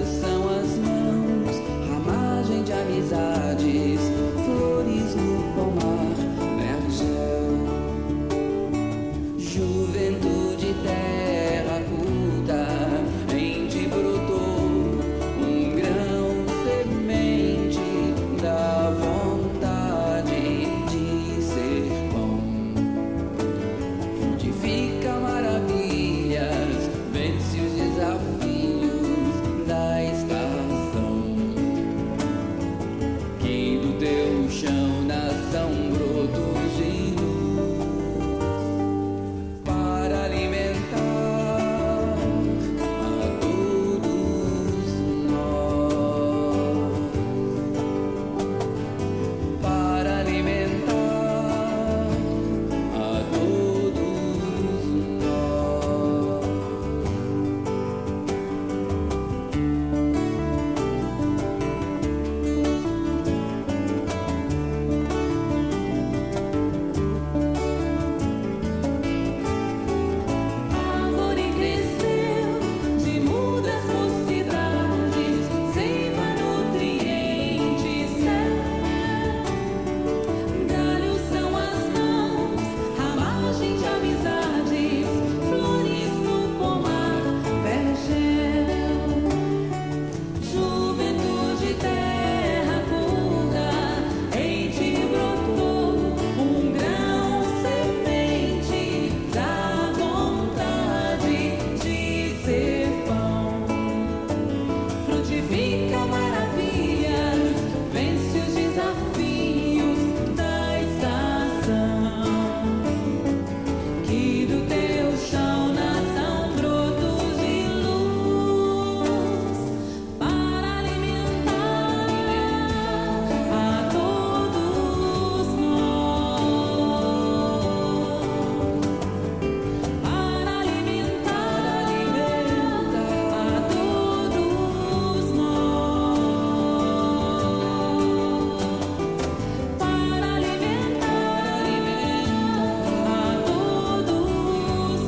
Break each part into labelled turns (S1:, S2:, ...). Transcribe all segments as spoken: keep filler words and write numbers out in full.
S1: são as mãos, ramagem de amizades, flores no pomar, vergel. Juventude, terra culta, em ti brotou um grão, semente da vontade de ser bom. Frutifica maravilhas, vence os desafios da estação. Que do teu chão nasçam brotos de luz para alimentar a todos nós, para alimentar a todos nós. Árvore cresceu de mudas mocidades, seiva nutrientes, céu. Galhos são as mãos, ramagem de amizades, flores no pomar, vergel. Juventude, terra culta, em ti brotou um grão, semente da vontade de ser pão. Frutifica maravilhas, vence os desafios da estação. Que do teu chão nasçam brotos de luz para alimentar a todos nós, para alimentar a todos nós, para alimentar a todos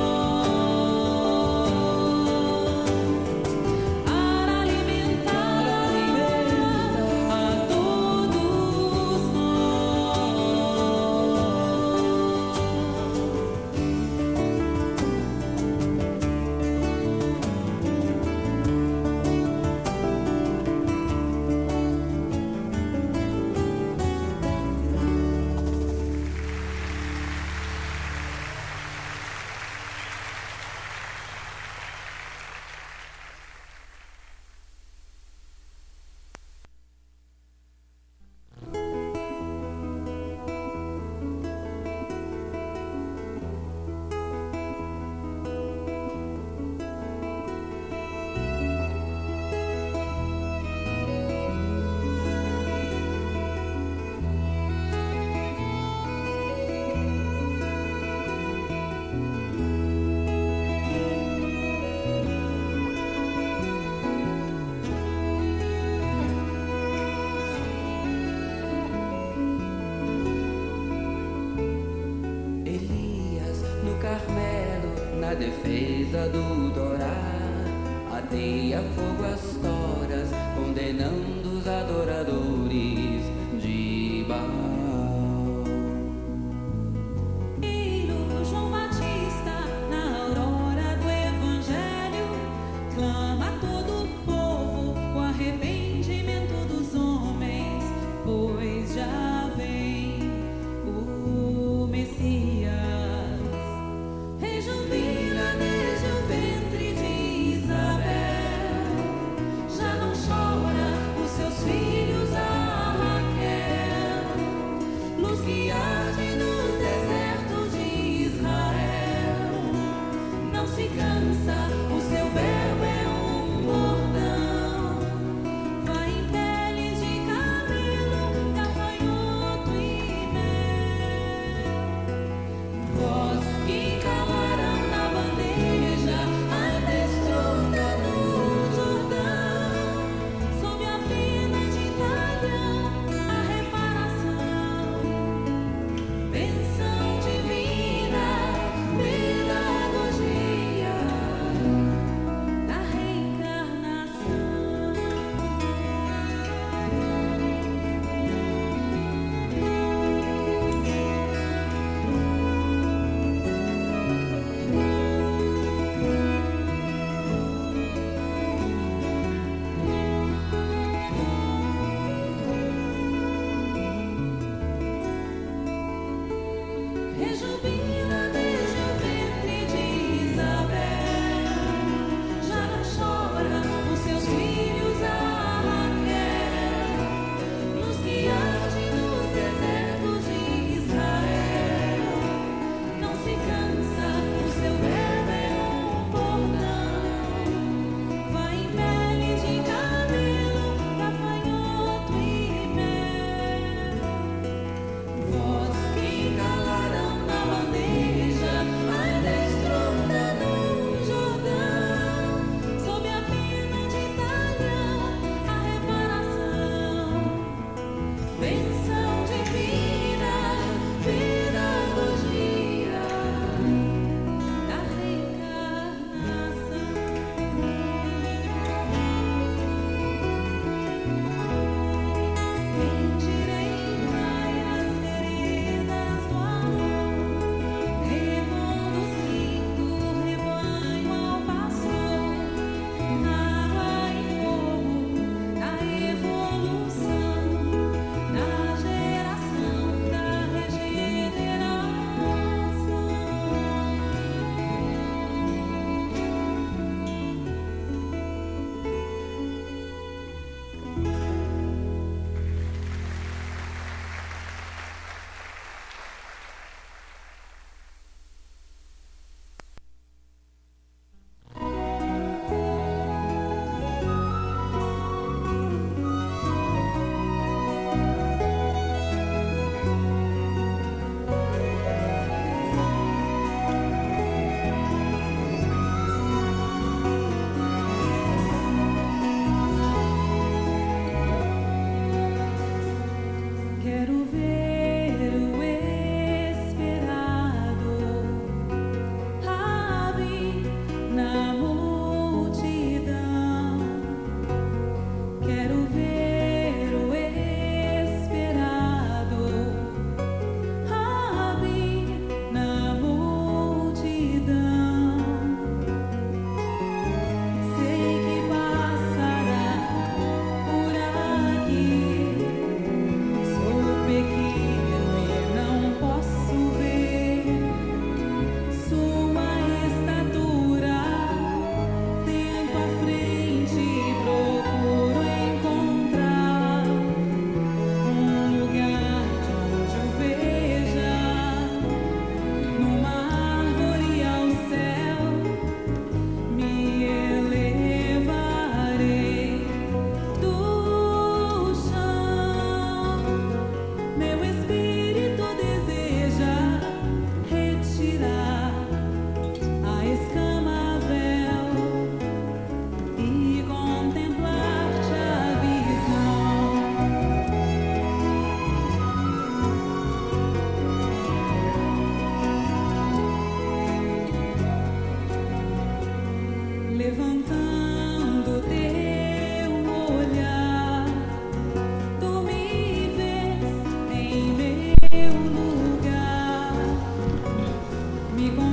S1: nós, para alimentar a todos Elias no Carmelo, na defesa do Torá, ateia fogo às toras, condenando os adoradores de Baal. E no João Batista, na aurora do Evangelho, clama a todo o povo o arrependimento dos homens, pois já vem o Messias. Rejubila desde o ventre de Isabel, já não chora os seus filhos a Raquel.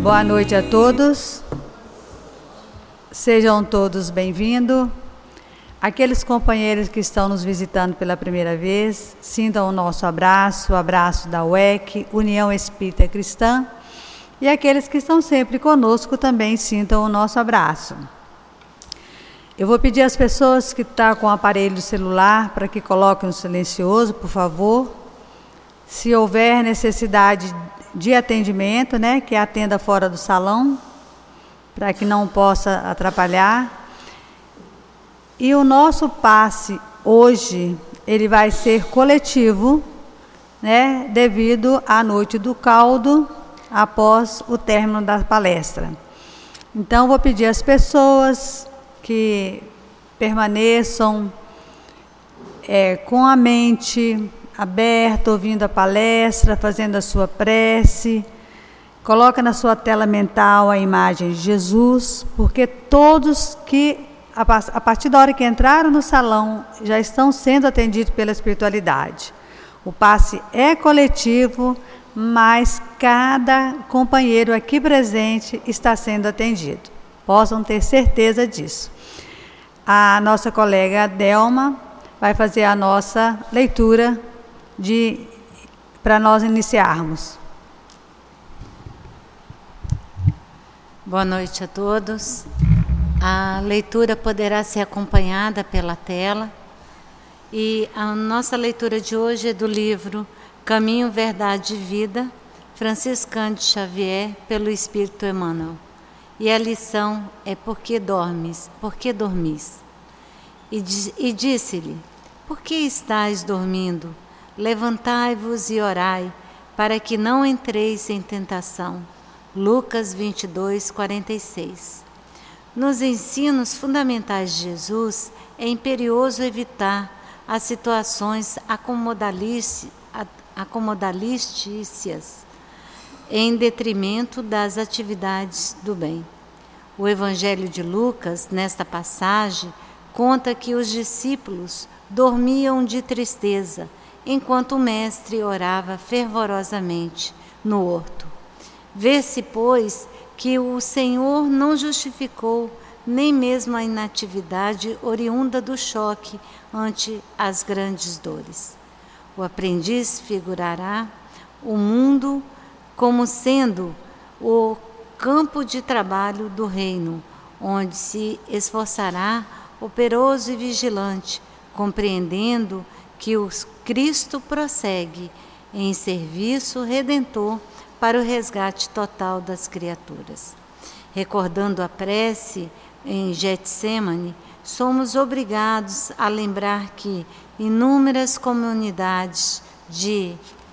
S2: Boa noite a todos. Sejam todos bem-vindos. Aqueles companheiros que estão nos visitando pela primeira vez, sintam o nosso abraço, o abraço da U E C, União Espírita Cristã. E aqueles que estão sempre conosco também sintam o nosso abraço. Eu vou pedir às pessoas que estão com o aparelho celular para que coloquem no silencioso, por favor. Se houver necessidade de atendimento, né, que atenda fora do salão, para que não possa atrapalhar. E o nosso passe hoje, ele vai ser coletivo, né, devido à noite do caldo, após o término da palestra. Então, vou pedir às pessoas que permaneçam é, com a mente aberta, ouvindo a palestra, fazendo a sua prece. Coloca na sua tela mental a imagem de Jesus, porque todos que, a partir da hora que entraram no salão, já estão sendo atendidos pela espiritualidade. O passe é coletivo, mas cada companheiro aqui presente está sendo atendido. Possam ter certeza disso. A nossa colega Delma vai fazer a nossa leitura de, para nós iniciarmos.
S3: Boa noite a todos. A leitura poderá ser acompanhada pela tela. E a nossa leitura de hoje é do livro Caminho, Verdade e Vida, Francisco Cândido Xavier, pelo Espírito Emmanuel. E a lição é Por que dormes? Por que dormis? E, e disse-lhe: Por que estáis dormindo? Levantai-vos e orai, para que não entreis em tentação. Lucas vinte e dois, quarenta e seis. Nos ensinos fundamentais de Jesus, é imperioso evitar as situações acomodalísticas em detrimento das atividades do bem. O Evangelho de Lucas, nesta passagem, conta que os discípulos dormiam de tristeza, enquanto o mestre orava fervorosamente no horto. Vê-se, pois, que o Senhor não justificou nem mesmo a inatividade oriunda do choque ante as grandes dores. O aprendiz figurará o mundo como sendo o campo de trabalho do reino, onde se esforçará operoso e vigilante, compreendendo que o Cristo prossegue em serviço redentor para o resgate total das criaturas. Recordando a prece em Getsêmani, somos obrigados a lembrar que inúmeras comunidades de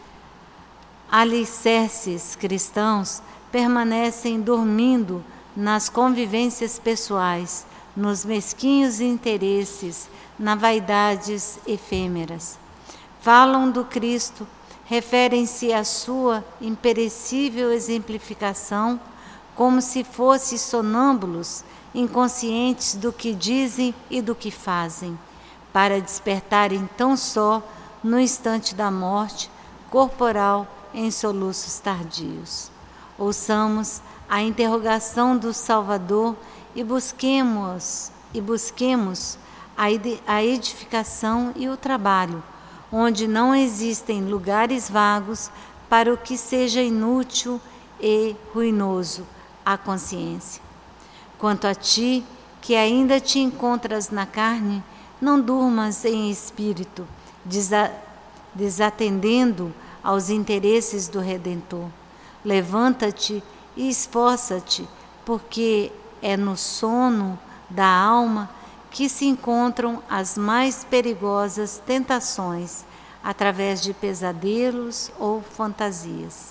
S3: alicerces cristãos permanecem dormindo nas convivências pessoais, nos mesquinhos interesses, nas vaidades efêmeras. Falam do Cristo, referem-se à sua imperecível exemplificação como se fossem sonâmbulos, inconscientes do que dizem e do que fazem, para despertarem tão só no instante da morte corporal em soluços tardios. Ouçamos a interrogação do Salvador e busquemos, e busquemos a edificação e o trabalho, onde não existem lugares vagos para o que seja inútil e ruinoso à consciência. Quanto a ti, que ainda te encontras na carne, não durmas em espírito, desatendendo aos interesses do Redentor. Levanta-te e esforça-te, porque é no sono da alma que se encontram as mais perigosas tentações, através de pesadelos ou fantasias.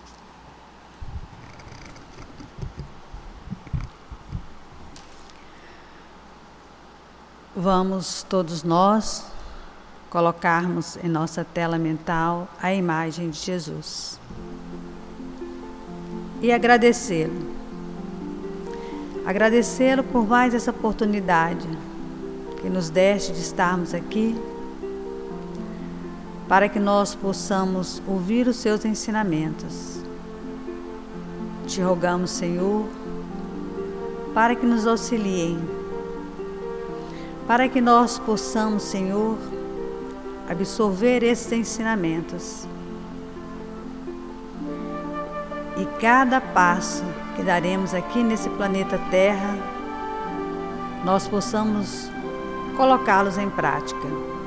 S2: Vamos todos nós colocarmos em nossa tela mental a imagem de Jesus e agradecê-lo. Agradecê-lo por mais essa oportunidade que nos deste de estarmos aqui, para que nós possamos ouvir os seus ensinamentos, te rogamos, Senhor, para que nos auxiliem, para que nós possamos, Senhor, absorver esses ensinamentos. E cada passo que daremos aqui nesse planeta Terra, nós possamos colocá-los em prática.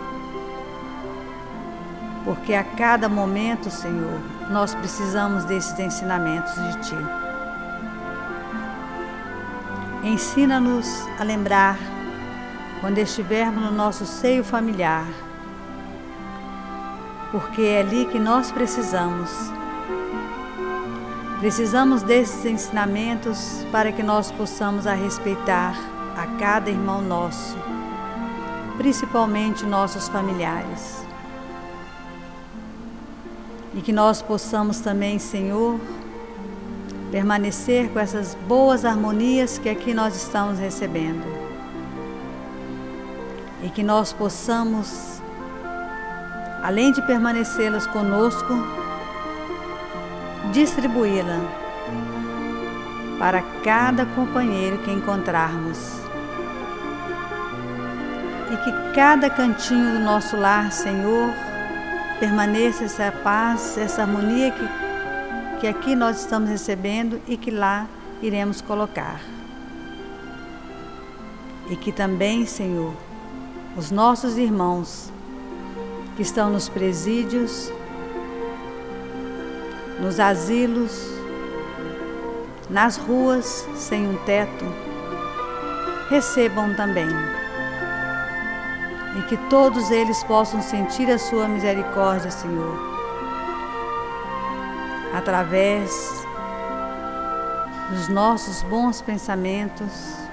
S2: Porque a cada momento, Senhor, nós precisamos desses ensinamentos de Ti. Ensina-nos a lembrar, quando estivermos no nosso seio familiar, porque é ali que nós precisamos. Precisamos desses ensinamentos para que nós possamos a respeitar a cada irmão nosso, principalmente nossos familiares. E que nós possamos também, Senhor, permanecer com essas boas harmonias que aqui nós estamos recebendo. E que nós possamos, além de permanecê-las conosco, distribuí-la para cada companheiro que encontrarmos. E que cada cantinho do nosso lar, Senhor, permaneça essa paz, essa harmonia que, que aqui nós estamos recebendo e que lá iremos colocar. E que também, Senhor, os nossos irmãos que estão nos presídios, nos asilos, nas ruas sem um teto, recebam também. E que todos eles possam sentir a sua misericórdia, Senhor, através dos nossos bons pensamentos,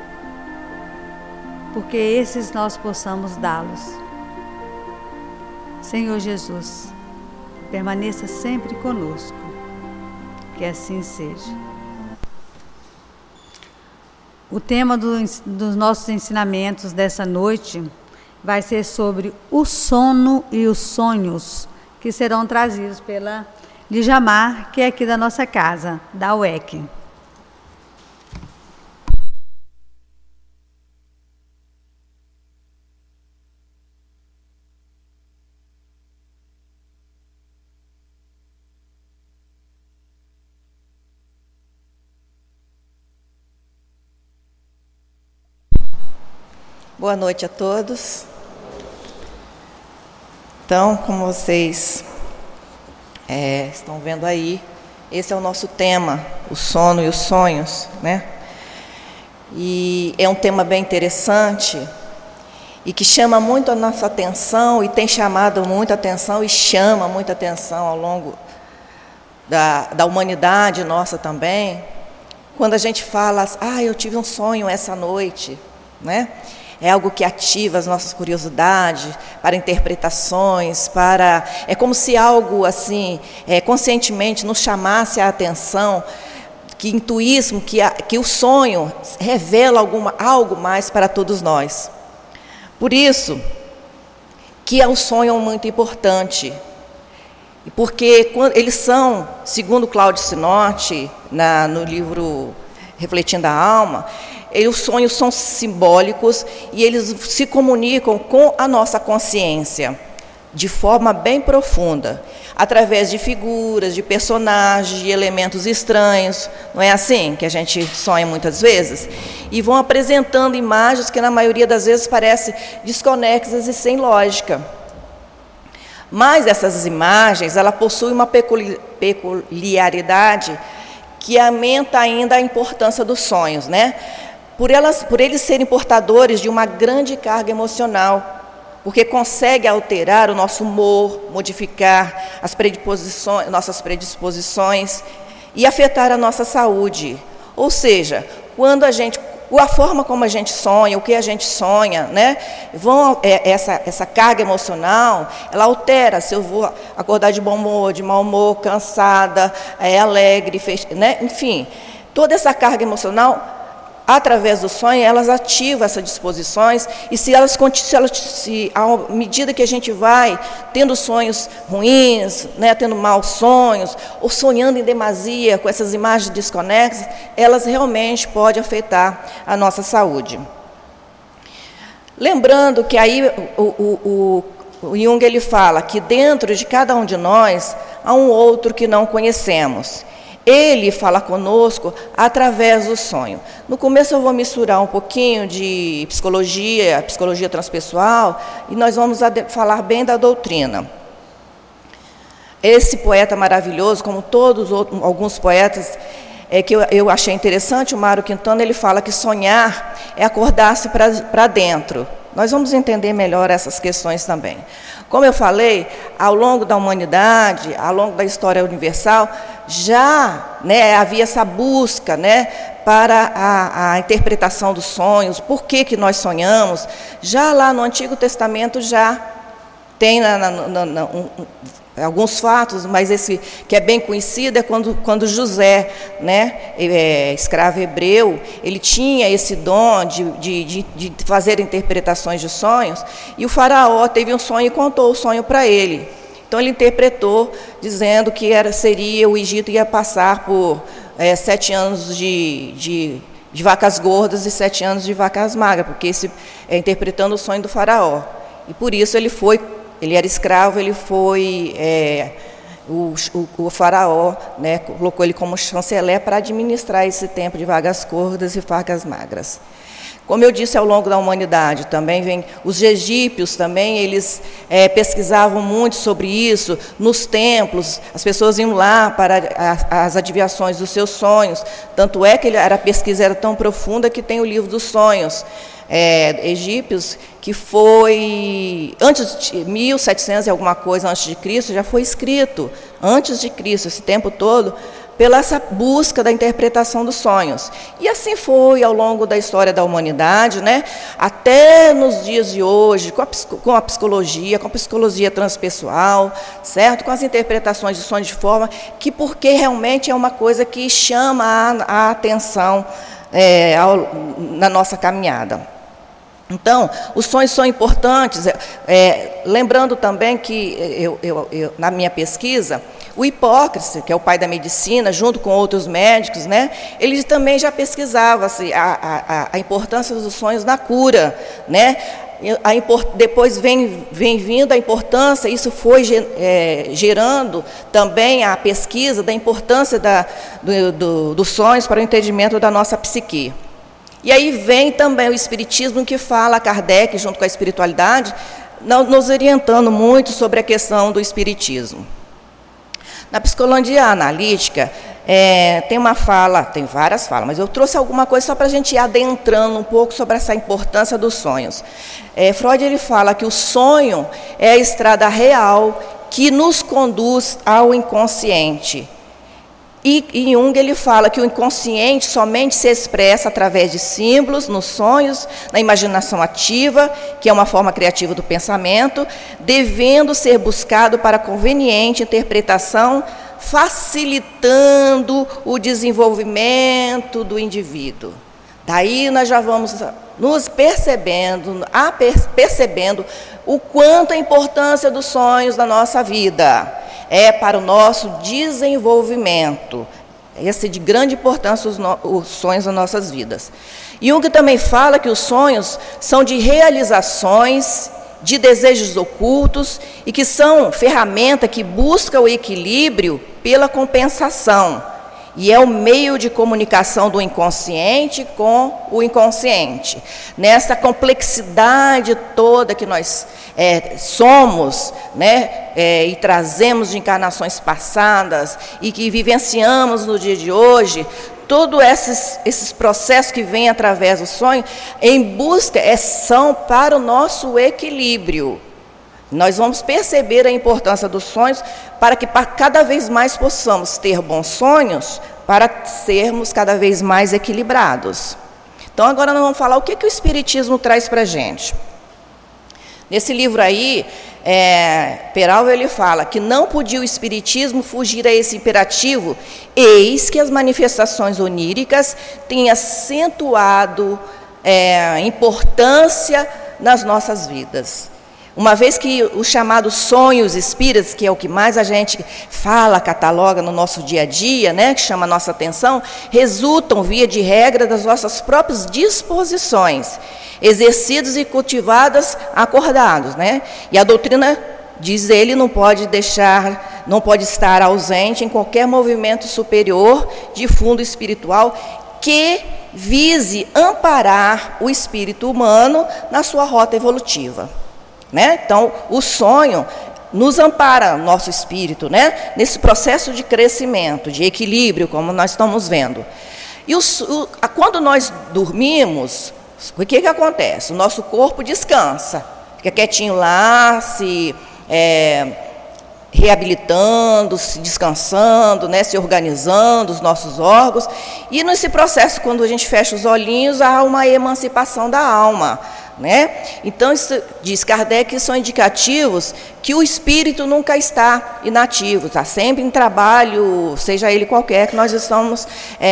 S2: porque esses nós possamos dá-los. Senhor Jesus, permaneça sempre conosco, que assim seja. O tema do, dos nossos ensinamentos dessa noite vai ser sobre o sono e os sonhos, que serão trazidos pela Lijamar, que é aqui da nossa casa, da U E C.
S4: Boa noite a todos. Então, como vocês é, estão vendo aí, esse é o nosso tema, o sono e os sonhos, né? E é um tema bem interessante e que chama muito a nossa atenção e tem chamado muita atenção e chama muita atenção ao longo da, da humanidade nossa também, quando a gente fala, ah, eu tive um sonho essa noite, né? É algo que ativa as nossas curiosidades para interpretações, para é como se algo assim é, conscientemente nos chamasse a atenção, que intuíssem que, a, que o sonho revela alguma, algo mais para todos nós. Por isso que o sonho é muito importante, porque quando, eles são, segundo Cláudio Sinotti, na, no livro Refletindo a Alma, E os sonhos são simbólicos e eles se comunicam com a nossa consciência de forma bem profunda, através de figuras, de personagens, de elementos estranhos, não é assim que a gente sonha muitas vezes? E vão apresentando imagens que na maioria das vezes parecem desconexas e sem lógica. Mas essas imagens, ela possui uma peculiaridade que aumenta ainda a importância dos sonhos, né? Por, elas, por eles serem portadores de uma grande carga emocional, porque consegue alterar o nosso humor, modificar as predisposições, nossas predisposições e afetar a nossa saúde. Ou seja, quando a gente, a forma como a gente sonha, o que a gente sonha, né, vão, é, essa, essa carga emocional, ela altera se eu vou acordar de bom humor, de mau humor, cansada, é, alegre, fech... né, enfim, toda essa carga emocional através do sonho, elas ativam essas disposições, e se elas, se elas se, à medida que a gente vai tendo sonhos ruins, né, tendo maus sonhos, ou sonhando em demasia com essas imagens desconexas, elas realmente podem afetar a nossa saúde. Lembrando que aí o, o, o, o Jung ele fala que dentro de cada um de nós há um outro que não conhecemos. Ele fala conosco através do sonho. No começo eu vou misturar um pouquinho de psicologia, psicologia transpessoal, e nós vamos falar bem da doutrina. Esse poeta maravilhoso, como todos os outros, alguns poetas, é, que eu, eu achei interessante, o Mário Quintana, ele fala que sonhar é acordar-se para dentro. Nós vamos entender melhor essas questões também. Como eu falei, ao longo da humanidade, ao longo da história universal, já, né, havia essa busca, né, para a, a interpretação dos sonhos, por que, que nós sonhamos. Já lá no Antigo Testamento já tem na, na, na, na, um, alguns fatos, mas esse que é bem conhecido é quando, quando José, né, é, escravo hebreu, ele tinha esse dom de, de, de, de fazer interpretações de sonhos, e o faraó teve um sonho e contou o sonho para ele. Então ele interpretou dizendo que era, seria, o Egito ia passar por é, sete anos de, de, de vacas gordas e sete anos de vacas magras, porque esse, é, interpretando o sonho do faraó. E por isso ele foi, ele era escravo, ele foi, é, o, o, o faraó, né, colocou ele como chanceler para administrar esse tempo de vacas gordas e vacas magras. Como eu disse, ao longo da humanidade também vem os egípcios também, eles é, pesquisavam muito sobre isso nos templos, as pessoas iam lá para a, as adivinhações dos seus sonhos, tanto é que ele, a pesquisa era tão profunda que tem o livro dos sonhos é, egípcios, que foi antes de mil e setecentos e alguma coisa antes de Cristo, já foi escrito antes de Cristo, esse tempo todo, pela essa busca da interpretação dos sonhos. E assim foi ao longo da história da humanidade, né? Até nos dias de hoje, com a, com a psicologia, com a psicologia transpessoal, certo? Com as interpretações de sonhos de forma que, porque realmente é uma coisa que chama a, a atenção é, ao, na nossa caminhada. Então, os sonhos são importantes, é, lembrando também que, eu, eu, eu, na minha pesquisa, o Hipócrates, que é o pai da medicina, junto com outros médicos, né, ele também já pesquisava assim, a, a, a importância dos sonhos na cura, né? A import, depois vem, vem vindo a importância, isso foi é, gerando também a pesquisa da importância da, do, do, dos sonhos para o entendimento da nossa psique. E aí vem também o Espiritismo, que fala, Kardec, junto com a espiritualidade, nos orientando muito sobre a questão do Espiritismo. Na psicologia analítica, é, tem uma fala, tem várias falas, mas eu trouxe alguma coisa só para a gente ir adentrando um pouco sobre essa importância dos sonhos. É, Freud ele fala que o sonho é a estrada real que nos conduz ao inconsciente. E em Jung ele fala que o inconsciente somente se expressa através de símbolos, nos sonhos, na imaginação ativa, que é uma forma criativa do pensamento, devendo ser buscado para conveniente interpretação, facilitando o desenvolvimento do indivíduo. Daí nós já vamos nos percebendo, percebendo o quanto a importância dos sonhos na nossa vida é para o nosso desenvolvimento. Esse é de grande importância, os, no, os sonhos nas nossas vidas. Jung também fala que os sonhos são de realizações, de desejos ocultos, e que são ferramenta que busca o equilíbrio pela compensação. E é o meio de comunicação do inconsciente com o inconsciente. Nessa complexidade toda que nós é, somos, né, é, e trazemos de encarnações passadas, e que vivenciamos no dia de hoje, todos esses, esses processos que vêm através do sonho, em busca, é, são para o nosso equilíbrio. Nós vamos perceber a importância dos sonhos para que cada vez mais possamos ter bons sonhos, para sermos cada vez mais equilibrados. Então, agora nós vamos falar o que, que o Espiritismo traz para a gente. Nesse livro aí, é, Peralva ele fala que não podia o espiritismo fugir a esse imperativo, eis que as manifestações oníricas têm acentuado é, importância nas nossas vidas. Uma vez que os chamados sonhos espíritas, que é o que mais a gente fala, cataloga no nosso dia a dia, né, que chama a nossa atenção, resultam, via de regra, das nossas próprias disposições, exercidas e cultivadas acordados, né? E a doutrina, diz ele, não pode deixar, não pode estar ausente em qualquer movimento superior de fundo espiritual que vise amparar o espírito humano na sua rota evolutiva. Né? Então, o sonho nos ampara, nosso espírito, né? Nesse processo de crescimento, de equilíbrio, como nós estamos vendo. E o, o, quando nós dormimos, o que, que acontece? O nosso corpo descansa, fica quietinho lá, se é, reabilitando, se descansando, né? Se organizando, os nossos órgãos. E nesse processo, quando a gente fecha os olhinhos, há uma emancipação da alma. Né? Então, isso, diz Kardec, que são indicativos que o espírito nunca está inativo, está sempre em trabalho, seja ele qualquer, que nós estamos,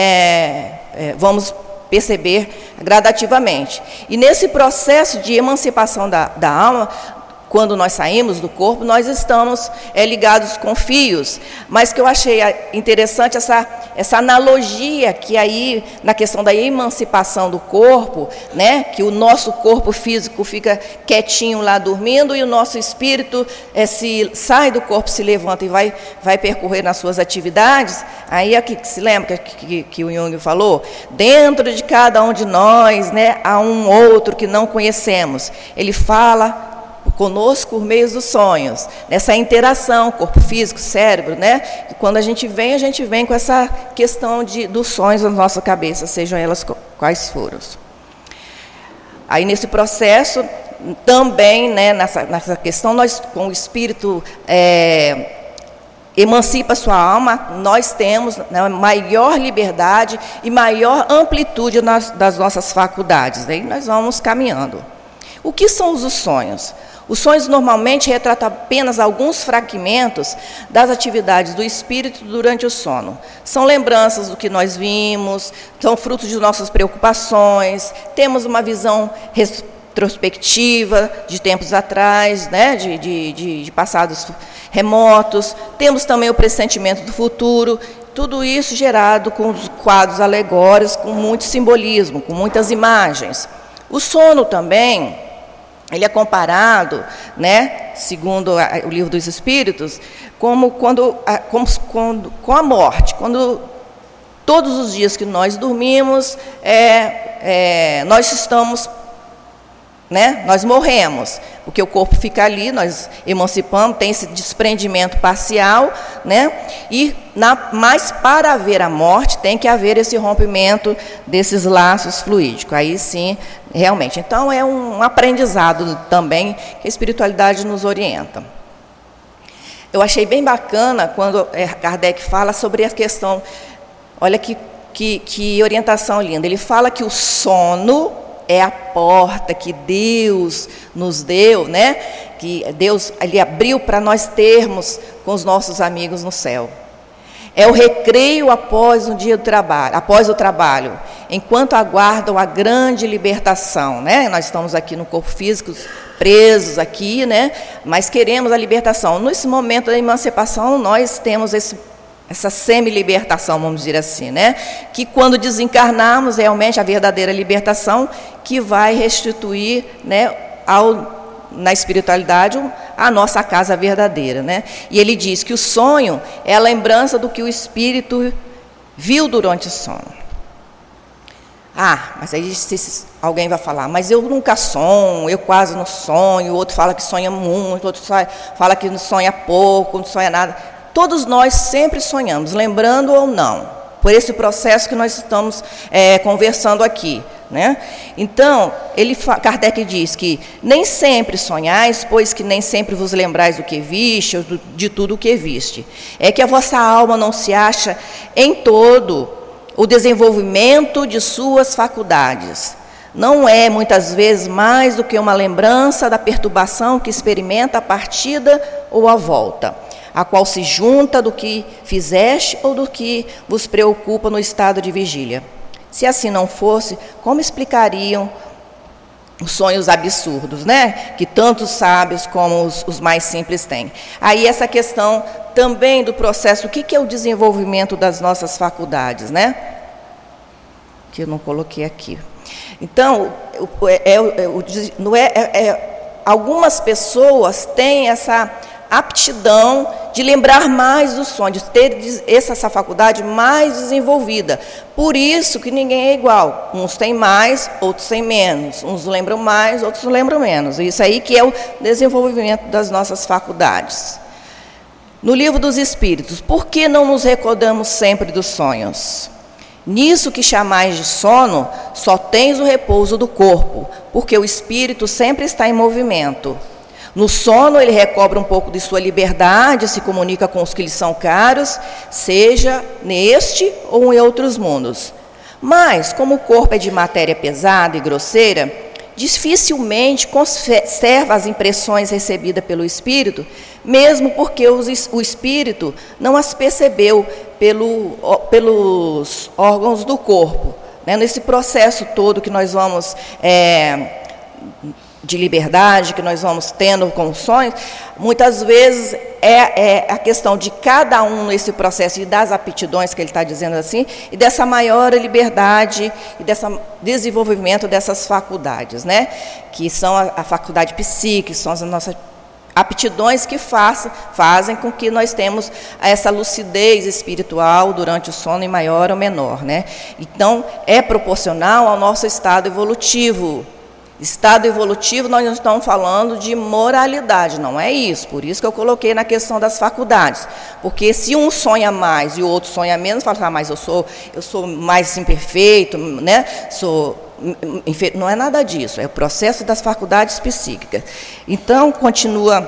S4: é, é, vamos perceber gradativamente. E nesse processo de emancipação da, da alma, quando nós saímos do corpo, nós estamos é, ligados com fios, mas que eu achei interessante essa, essa analogia que aí, na questão da emancipação do corpo, né, que o nosso corpo físico fica quietinho lá dormindo e o nosso espírito é, se sai do corpo, se levanta e vai, vai percorrer nas suas atividades. Aí aqui, se lembra que, que, que o Jung falou? Dentro de cada um de nós, né, há um outro que não conhecemos. Ele fala conosco por meio dos sonhos, nessa interação, corpo físico, cérebro, né? E quando a gente vem, a gente vem com essa questão de, dos sonhos na nossa cabeça, sejam elas quais forem. Aí, nesse processo, também, né, nessa, nessa questão, nós, com o espírito é, emancipa a sua alma, nós temos, né, maior liberdade e maior amplitude nas, das nossas faculdades. Aí nós vamos caminhando. O que são os sonhos? Os sonhos normalmente retratam apenas alguns fragmentos das atividades do espírito durante o sono. São lembranças do que nós vimos, são frutos de nossas preocupações, temos uma visão retrospectiva de tempos atrás, né, de, de, de, de passados remotos, temos também o pressentimento do futuro, tudo isso gerado com os quadros alegóricos, com muito simbolismo, com muitas imagens. O sono também, ele é comparado, né, segundo a, o Livro dos Espíritos, como quando, a, como, quando, com a morte. Quando todos os dias que nós dormimos, é, é, nós estamos, né, nós morremos, porque o corpo fica ali, nós emancipamos, tem esse desprendimento parcial, né, e na, mas para haver a morte tem que haver esse rompimento desses laços fluídicos, aí sim, realmente. Então é um aprendizado também que a espiritualidade nos orienta. Eu achei bem bacana quando Kardec fala sobre a questão, olha que, que, que orientação linda, ele fala que o sono é a porta que Deus nos deu, né? Que Deus ele abriu para nós termos com os nossos amigos no céu. É o recreio após um dia do trabalho, após o trabalho, enquanto aguardam a grande libertação, né? Nós estamos aqui no corpo físico, presos aqui, né? Mas queremos a libertação. Nesse momento da emancipação, nós temos esse essa semi-libertação, vamos dizer assim, né? Que quando desencarnarmos, realmente a verdadeira libertação, que vai restituir, né, ao, na espiritualidade, a nossa casa verdadeira, né? E ele diz que o sonho é a lembrança do que o espírito viu durante o sono. Ah, mas aí se alguém vai falar, mas eu nunca sonho, eu quase não sonho, o outro fala que sonha muito, o outro fala que não sonha pouco, não sonha nada. Todos nós sempre sonhamos, lembrando ou não, por esse processo que nós estamos é, conversando aqui, né? Então, ele, Kardec diz que nem sempre sonhais, pois que nem sempre vos lembrais do que viste, ou do, de tudo o que viste. É que a vossa alma não se acha em todo o desenvolvimento de suas faculdades. não é, muitas vezes, mais do que uma lembrança da perturbação que experimenta a partida ou a volta, a qual se junta do que fizeste ou do que vos preocupa no estado de vigília. Se assim não fosse, como explicariam os sonhos absurdos, né? Que tantos sábios como os, os mais simples têm. Aí essa questão também do processo, o que, que é o desenvolvimento das nossas faculdades, né? Que eu não coloquei aqui. Então, é, é, é, não é, é, é, algumas pessoas têm essa aptidão de lembrar mais do sonho, de ter essa, essa faculdade mais desenvolvida. Por isso que ninguém é igual. Uns têm mais, outros têm menos. Uns lembram mais, outros lembram menos. Isso aí que é o desenvolvimento das nossas faculdades. No Livro dos Espíritos, por que não nos recordamos sempre dos sonhos? Nisso que chamais de sono, só tens o repouso do corpo, porque o espírito sempre está em movimento. No sono, ele recobra um pouco de sua liberdade, se comunica com os que lhe são caros, seja neste ou em outros mundos. Mas, como o corpo é de matéria pesada e grosseira, dificilmente conserva as impressões recebidas pelo espírito, mesmo porque o espírito não as percebeu pelo, pelos órgãos do corpo. Né? Nesse processo todo que nós vamos... É, de liberdade, que nós vamos tendo com sonhos, muitas vezes é, é a questão de cada um nesse processo e das aptidões que ele está dizendo assim, e dessa maior liberdade e desse desenvolvimento dessas faculdades, né? Que são a, a faculdade psíquica, são as nossas aptidões que faz, fazem com que nós temos essa lucidez espiritual durante o sono em maior ou menor, né? Então, é proporcional ao nosso estado evolutivo. Estado evolutivo, nós não estamos falando de moralidade, não é isso. Por isso que eu coloquei na questão das faculdades. Porque se um sonha mais e o outro sonha menos, fala, ah, mas eu sou, eu sou mais imperfeito, né? Sou, não é nada disso, é o processo das faculdades psíquicas. Então, continua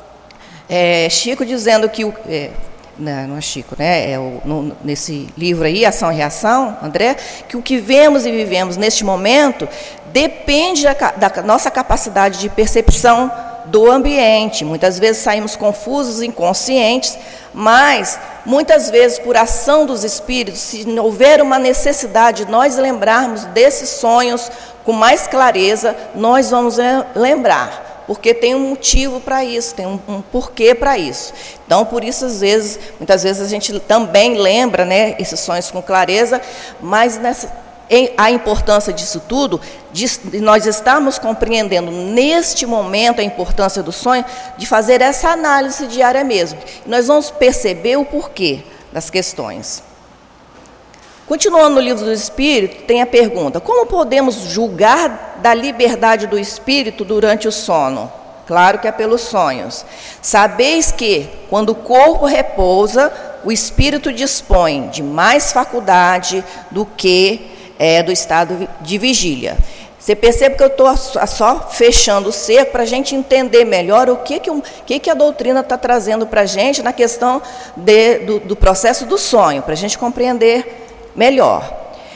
S4: é, Chico dizendo que... O, é, Não, não é Chico, né? É o, no, nesse livro aí, Ação e Reação, André, que o que vemos e vivemos neste momento depende da, da nossa capacidade de percepção do ambiente. Muitas vezes saímos confusos, inconscientes, mas muitas vezes por ação dos espíritos, se houver uma necessidade de nós lembrarmos desses sonhos com mais clareza, nós vamos lembrar. Porque tem um motivo para isso, tem um, um porquê para isso. Então, por isso, às vezes, muitas vezes a gente também lembra, né, esses sonhos com clareza, mas nessa, em, a importância disso tudo, de, de nós estarmos compreendendo neste momento a importância do sonho, de fazer essa análise diária mesmo. E nós vamos perceber o porquê das questões. Continuando no Livro do Espírito, tem a pergunta: como podemos julgar da liberdade do espírito durante o sono? Claro que é pelos sonhos. Sabeis que, quando o corpo repousa, o espírito dispõe de mais faculdade do que é, do estado de vigília. Você percebe que eu estou só fechando o cerco para a gente entender melhor o que, que, o que, que a doutrina está trazendo para a gente na questão de, do, do processo do sonho, para a gente compreender melhor.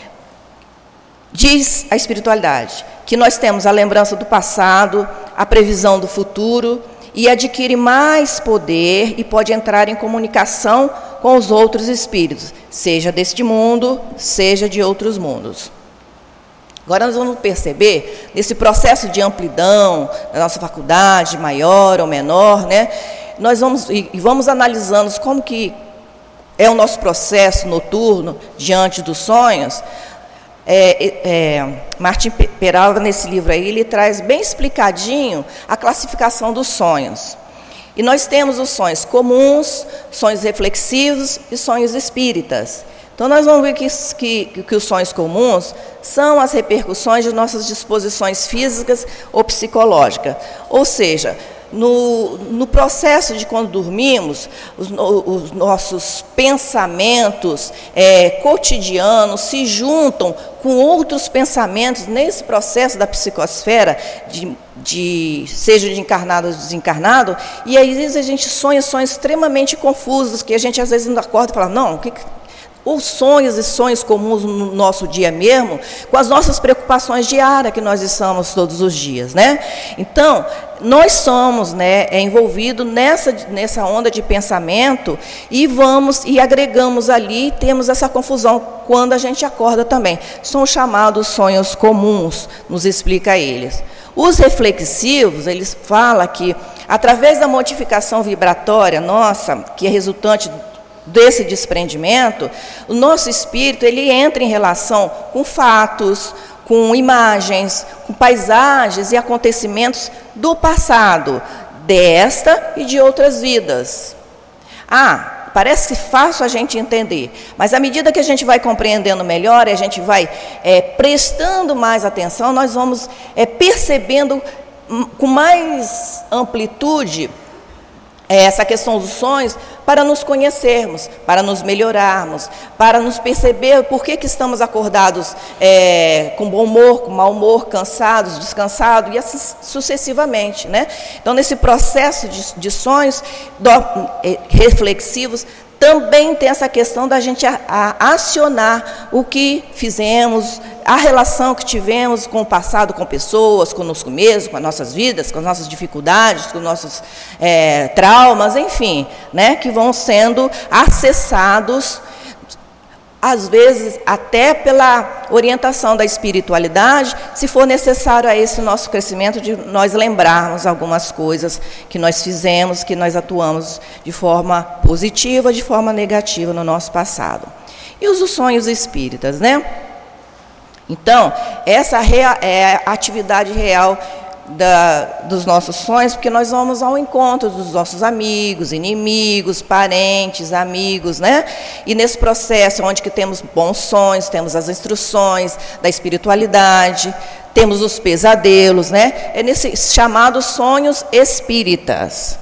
S4: Diz a espiritualidade que nós temos a lembrança do passado, a previsão do futuro, e adquire mais poder e pode entrar em comunicação com os outros espíritos, seja deste mundo, seja de outros mundos. Agora nós vamos perceber, nesse processo de amplidão da nossa faculdade, maior ou menor, né, nós vamos, e vamos analisando como que é o nosso processo noturno diante dos sonhos. É, é, Martim Peralva, nesse livro aí, ele traz bem explicadinho a classificação dos sonhos. E nós temos os sonhos comuns, sonhos reflexivos e sonhos espíritas. Então, nós vamos ver que, que, que os sonhos comuns são as repercussões de nossas disposições físicas ou psicológicas. Ou seja, No, no processo de quando dormimos, os, os nossos pensamentos é, cotidianos se juntam com outros pensamentos nesse processo da psicosfera, de, de, seja de encarnado ou desencarnado, e aí às vezes a gente sonha sonhos extremamente confusos, que a gente às vezes não acorda e fala, não, o que os sonhos e sonhos comuns no nosso dia mesmo, com as nossas preocupações diárias que nós estamos todos os dias, né? Então, nós somos, né, envolvidos nessa, nessa onda de pensamento e vamos e agregamos ali, temos essa confusão quando a gente acorda também. São chamados sonhos comuns, nos explica eles. Os reflexivos, eles falam que, através da modificação vibratória nossa, que é resultante desse desprendimento, o nosso espírito ele entra em relação com fatos, com imagens, com paisagens e acontecimentos do passado, desta e de outras vidas. Ah, parece fácil a gente entender, mas à medida que a gente vai compreendendo melhor, e a gente vai é, prestando mais atenção, nós vamos é, percebendo com mais amplitude essa questão dos sonhos, para nos conhecermos, para nos melhorarmos, para nos perceber por que, que estamos acordados é, com bom humor, com mau humor, cansados, descansados, e assim sucessivamente, né? Então, nesse processo de, de sonhos do, é, reflexivos, também tem essa questão da gente a, a acionar o que fizemos, a relação que tivemos com o passado, com pessoas, conosco mesmo, com as nossas vidas, com as nossas dificuldades, com os nossos é, traumas, enfim, né, que vão sendo acessados, às vezes até pela orientação da espiritualidade, se for necessário a esse nosso crescimento, de nós lembrarmos algumas coisas que nós fizemos, que nós atuamos de forma positiva, de forma negativa no nosso passado. E os sonhos espíritas, né? Então, essa é a atividade real Da, dos nossos sonhos, porque nós vamos ao encontro dos nossos amigos, inimigos, parentes, amigos, né? E nesse processo, onde que temos bons sonhos, temos as instruções da espiritualidade, temos os pesadelos, né? É nesses chamados sonhos espíritas.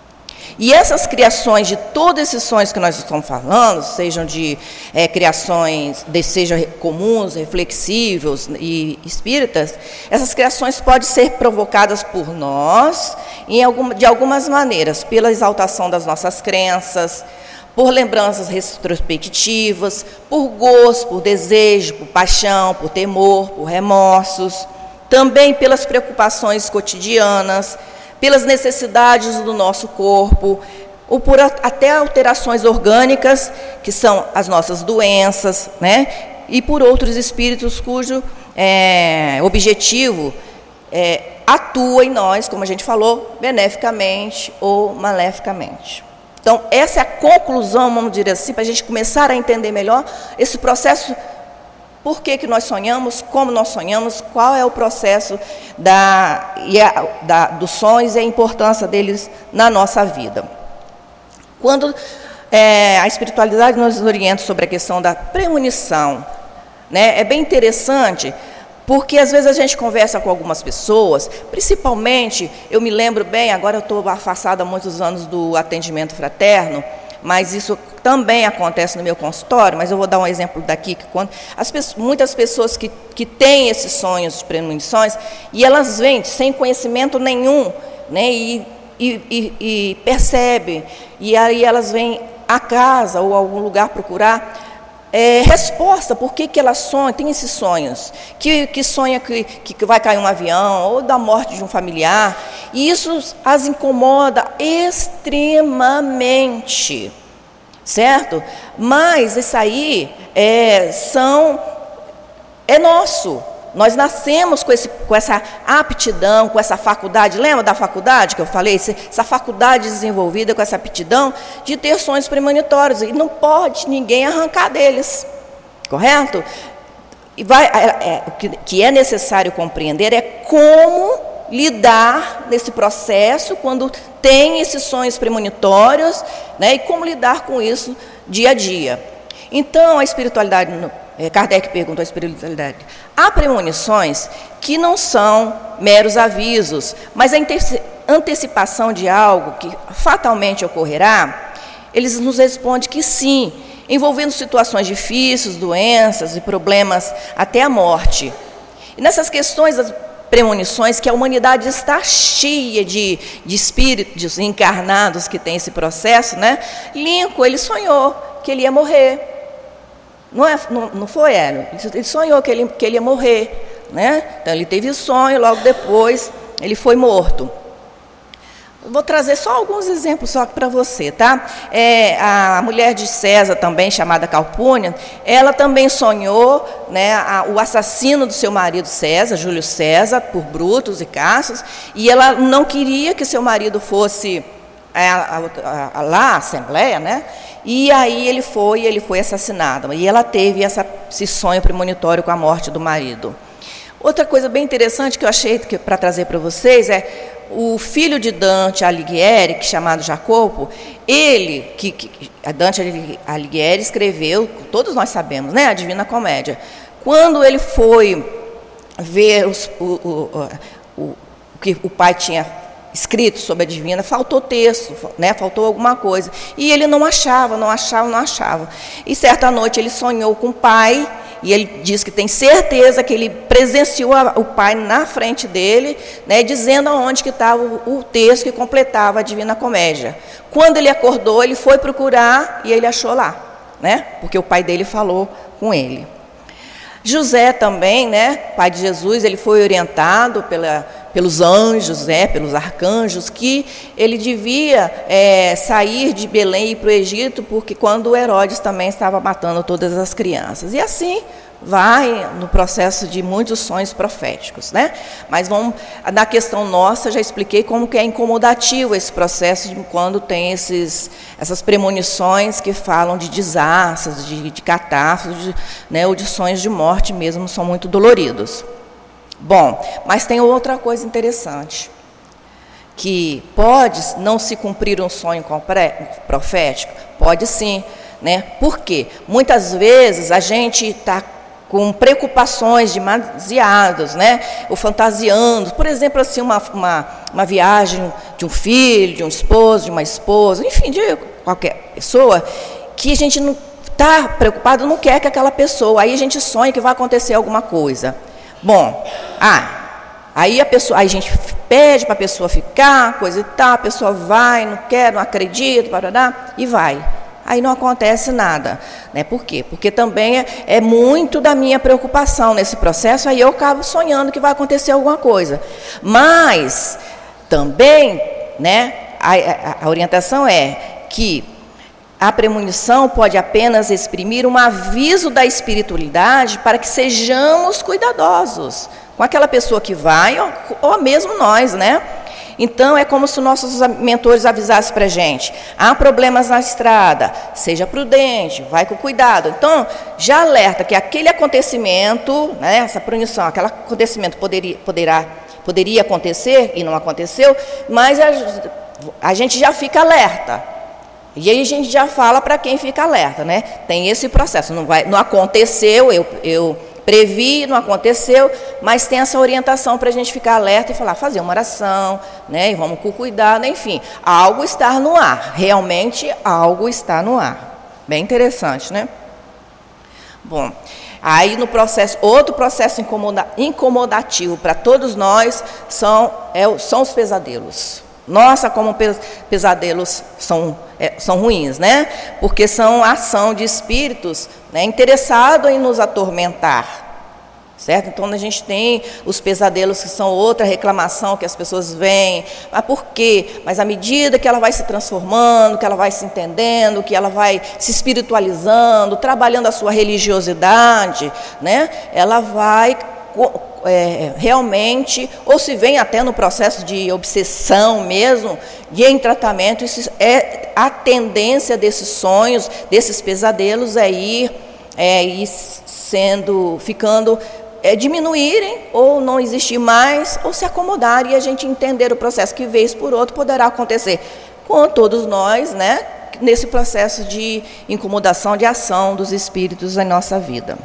S4: E essas criações de todos esses sonhos que nós estamos falando, sejam de é, criações, de, sejam comuns, reflexivos e espíritas, essas criações podem ser provocadas por nós em alguma, de algumas maneiras, pela exaltação das nossas crenças, por lembranças retrospectivas, por gosto, por desejo, por paixão, por temor, por remorsos, também pelas preocupações cotidianas, pelas necessidades do nosso corpo, ou por até alterações orgânicas, que são as nossas doenças, né? E por outros espíritos cujo é, objetivo é, atua em nós, como a gente falou, beneficamente ou maleficamente. Então, essa é a conclusão, vamos dizer assim, para a gente começar a entender melhor esse processo. Por que, que nós sonhamos, como nós sonhamos, qual é o processo da, da, dos sonhos e a importância deles na nossa vida. Quando é, a espiritualidade nos orienta sobre a questão da premonição, né, é bem interessante, porque às vezes a gente conversa com algumas pessoas, principalmente, eu me lembro bem, agora eu estou afastada há muitos anos do atendimento fraterno, mas isso também acontece no meu consultório, mas eu vou dar um exemplo daqui, que quando as pessoas, muitas pessoas que, que têm esses sonhos de premonições, e elas vêm sem conhecimento nenhum, né, e, e, e, e percebem, e aí elas vêm a casa ou a algum lugar procurar é, resposta, por que, que elas sonham, tem esses sonhos, que, que sonha que, que vai cair um avião, ou da morte de um familiar, e isso as incomoda extremamente, certo? Mas isso aí é, são, é nosso, nós nascemos com, esse, com essa aptidão, com essa faculdade, lembra da faculdade que eu falei? Essa faculdade desenvolvida com essa aptidão de ter sonhos premonitórios, e não pode ninguém arrancar deles, correto? E vai, é, é, o que, que é necessário compreender é como lidar nesse processo, quando tem esses sonhos premonitórios, né, e como lidar com isso dia a dia. Então, a espiritualidade... Kardec perguntou à espiritualidade: há premonições que não são meros avisos, mas a antecipação de algo que fatalmente ocorrerá? Eles nos respondem que sim, envolvendo situações difíceis, doenças e problemas até a morte. E nessas questões das premonições, que a humanidade está cheia de, de espíritos encarnados que tem esse processo, né? Lincoln, ele sonhou que ele ia morrer. Não, é, não, não foi, Hélio? Ele sonhou que ele, que ele ia morrer, né? Então ele teve o sonho, logo depois ele foi morto. Vou trazer só alguns exemplos só para você, tá? É, a mulher de César também, chamada Calpurnia, ela também sonhou, né, a, o assassino do seu marido César, Júlio César, por Brutus e Cassius, e ela não queria que seu marido fosse a, a, a, lá, à Assembleia, né? E aí ele foi, ele foi assassinado. E ela teve essa, esse sonho premonitório com a morte do marido. Outra coisa bem interessante que eu achei para trazer para vocês é o filho de Dante Alighieri, que chamado Jacopo, ele, que, que Dante Alighieri escreveu, todos nós sabemos, né, a Divina Comédia. Quando ele foi ver os, o, o, o, o que o pai tinha escrito sobre a Divina, faltou texto, né, faltou alguma coisa. E ele não achava, não achava, não achava. E certa noite ele sonhou com o pai, e ele diz que tem certeza que ele presenciou a, o pai na frente dele, né, dizendo aonde que estava o, o texto que completava a Divina Comédia. Quando ele acordou, ele foi procurar e ele achou lá, né, porque o pai dele falou com ele. José também, né, pai de Jesus, ele foi orientado pela, pelos anjos, né, pelos arcanjos, que ele devia é, sair de Belém e ir para o Egito, porque quando Herodes também estava matando todas as crianças. E assim vai no processo de muitos sonhos proféticos, né? Mas vamos, na questão nossa, já expliquei como que é incomodativo esse processo de quando tem esses, essas premonições que falam de desastres, de, de catástrofes, de, né, ou de sonhos de morte mesmo, são muito doloridos. Bom, mas tem outra coisa interessante, que pode não se cumprir um sonho profético? Pode sim, né? Por quê? Muitas vezes a gente está com preocupações demasiadas, né? Ou fantasiando, por exemplo, assim, uma, uma, uma viagem de um filho, de um esposo, de uma esposa, enfim, de qualquer pessoa, que a gente não está preocupado, não quer que aquela pessoa, aí a gente sonha que vai acontecer alguma coisa. Bom, ah, aí a pessoa, aí a gente pede para a pessoa ficar, coisa e tal, a pessoa vai, não quer, não acredita, parará, e vai. Aí não acontece nada, né? Por quê? Porque também é, é muito da minha preocupação nesse processo, aí eu acabo sonhando que vai acontecer alguma coisa. Mas também, né, a, a, a orientação é que a premonição pode apenas exprimir um aviso da espiritualidade para que sejamos cuidadosos com aquela pessoa que vai, ou, ou mesmo nós, né? Então, é como se nossos mentores avisassem para a gente, há problemas na estrada, seja prudente, vai com cuidado. Então, já alerta que aquele acontecimento, né, essa premonição, aquele acontecimento poderia, poderá, poderia acontecer e não aconteceu, mas a, a gente já fica alerta. E aí a gente já fala para quem fica alerta, né? Tem esse processo, não, vai, não aconteceu, eu, eu previ, não aconteceu, mas tem essa orientação para a gente ficar alerta e falar, fazer uma oração, né? E vamos com cuidado, enfim, algo está no ar, realmente algo está no ar. Bem interessante, né? Bom, aí no processo, outro processo incomoda, incomodativo para todos nós são, é, são os pesadelos. Nossa, como pesadelos são, é, são ruins, né? Porque são a ação de espíritos, né, interessados em nos atormentar, certo? Então, a gente tem os pesadelos que são outra reclamação que as pessoas veem. Mas por quê? Mas à medida que ela vai se transformando, que ela vai se entendendo, que ela vai se espiritualizando, trabalhando a sua religiosidade, né? Ela vai... É, realmente, ou se vem até no processo de obsessão mesmo, de em tratamento, isso é a tendência desses sonhos, desses pesadelos é ir, é, ir sendo, ficando, é, diminuírem, ou não existir mais, ou se acomodar e a gente entender o processo que vez por outro poderá acontecer com todos nós, né, nesse processo de incomodação, de ação dos espíritos em nossa vida.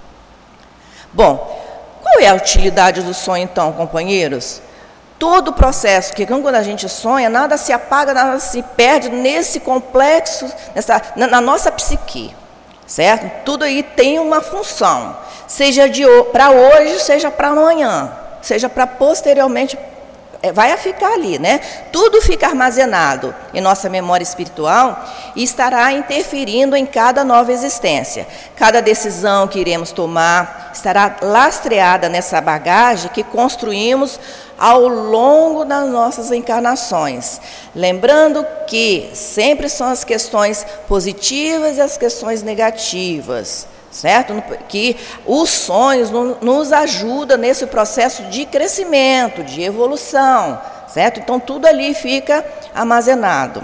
S4: Bom, qual é a utilidade do sonho, então, companheiros? Todo o processo, que quando a gente sonha, nada se apaga, nada se perde nesse complexo, nessa, na, na nossa psique, certo? Tudo aí tem uma função, seja para hoje, seja para amanhã, seja para posteriormente vai ficar ali, né? Tudo fica armazenado em nossa memória espiritual e estará interferindo em cada nova existência. Cada decisão que iremos tomar estará lastreada nessa bagagem que construímos ao longo das nossas encarnações. Lembrando que sempre são as questões positivas e as questões negativas, certo? Que os sonhos nos ajudam nesse processo de crescimento, de evolução, certo? Então, tudo ali fica armazenado.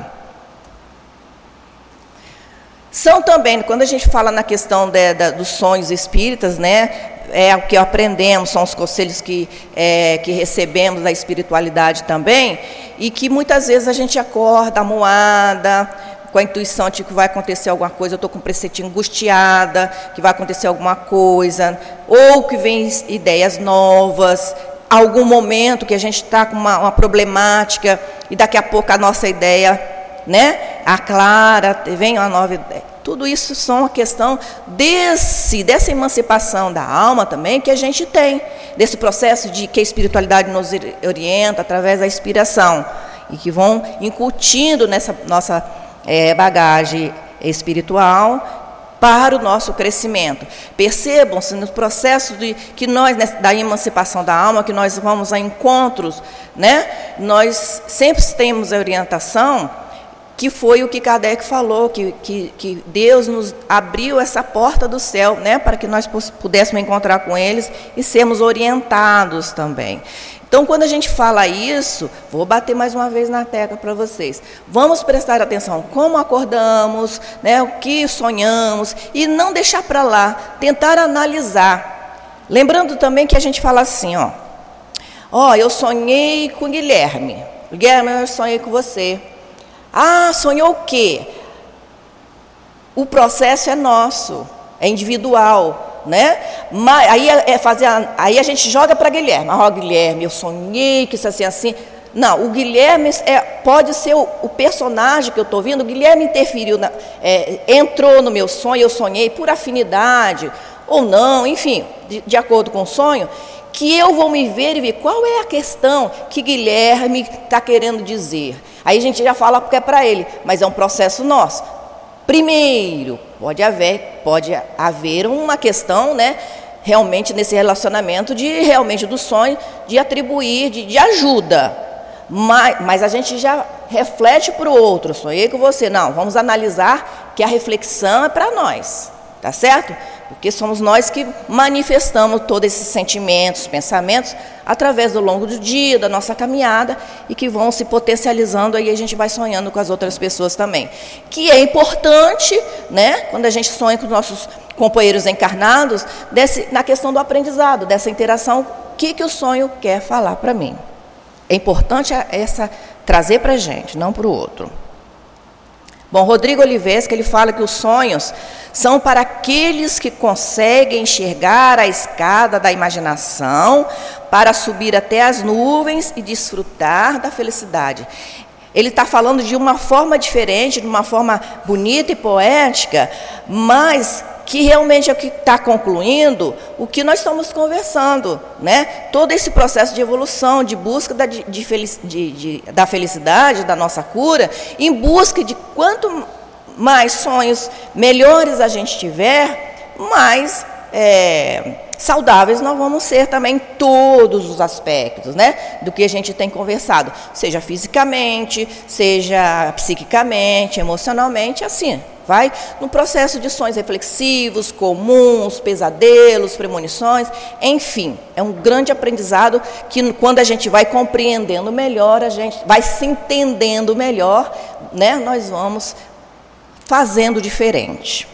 S4: São também, quando a gente fala na questão de, de, dos sonhos espíritas, né, é o que aprendemos, são os conselhos que, é, que recebemos da espiritualidade também, e que muitas vezes a gente acorda amuada, com a intuição de que vai acontecer alguma coisa, eu estou com um preceito angustiada, que vai acontecer alguma coisa, ou que vem ideias novas, algum momento que a gente está com uma, uma problemática, e daqui a pouco a nossa ideia, né, aclara, vem uma nova ideia. Tudo isso são uma questão desse, dessa emancipação da alma também que a gente tem, desse processo de que a espiritualidade nos orienta através da inspiração, e que vão incutindo nessa nossa é, bagagem espiritual para o nosso crescimento. Percebam-se no processo de que nós, da emancipação da alma, que nós vamos a encontros, né? Nós sempre temos a orientação, que foi o que Kardec falou, que, que, que Deus nos abriu essa porta do céu, né, para que nós pudéssemos encontrar com eles e sermos orientados também. Então, quando a gente fala isso, vou bater mais uma vez na tecla para vocês. Vamos prestar atenção como acordamos, né, o que sonhamos, e não deixar para lá, tentar analisar. Lembrando também que a gente fala assim, ó, ó, eu sonhei com o Guilherme. Guilherme, eu sonhei com você. Ah, sonhou o quê? O processo é nosso, é individual, né? Mas, aí, é fazer a, aí a gente joga para Guilherme. Ah, Guilherme, eu sonhei que isso assim, assim. Não, o Guilherme é, pode ser o, o personagem que eu estou vendo. O Guilherme interferiu, na, é, entrou no meu sonho, eu sonhei por afinidade, ou não, enfim, de, de acordo com o sonho, que eu vou me ver e ver qual é a questão que Guilherme está querendo dizer. Aí a gente já fala porque é para ele, mas é um processo nosso. Primeiro, pode haver, pode haver uma questão, né, realmente nesse relacionamento, de realmente do sonho, de atribuir, de, de ajuda. Mas, mas a gente já reflete para o outro, sonhei com você. Não, vamos analisar que a reflexão é para nós, tá certo? Porque somos nós que manifestamos todos esses sentimentos, pensamentos, através do longo do dia, da nossa caminhada, e que vão se potencializando, aí a gente vai sonhando com as outras pessoas também. Que é importante, né, quando a gente sonha com os nossos companheiros encarnados, desse, na questão do aprendizado, dessa interação, o que, que o sonho quer falar para mim. É importante essa, trazer para a gente, não para o outro. Bom, Rodrigo Oliveira, que ele fala que os sonhos são para aqueles que conseguem enxergar a escada da imaginação para subir até as nuvens e desfrutar da felicidade. Ele está falando de uma forma diferente, de uma forma bonita e poética, mas que realmente é o que está concluindo o que nós estamos conversando, né? Todo esse processo de evolução, de busca da, de, de felic, de, de, da felicidade, da nossa cura, em busca de quanto mais sonhos melhores a gente tiver, mais é, saudáveis nós vamos ser também em todos os aspectos, né, do que a gente tem conversado, seja fisicamente, seja psiquicamente, emocionalmente, assim, vai no processo de sonhos reflexivos, comuns, pesadelos, premonições, enfim, é um grande aprendizado que quando a gente vai compreendendo melhor, a gente vai se entendendo melhor, né, nós vamos fazendo diferente.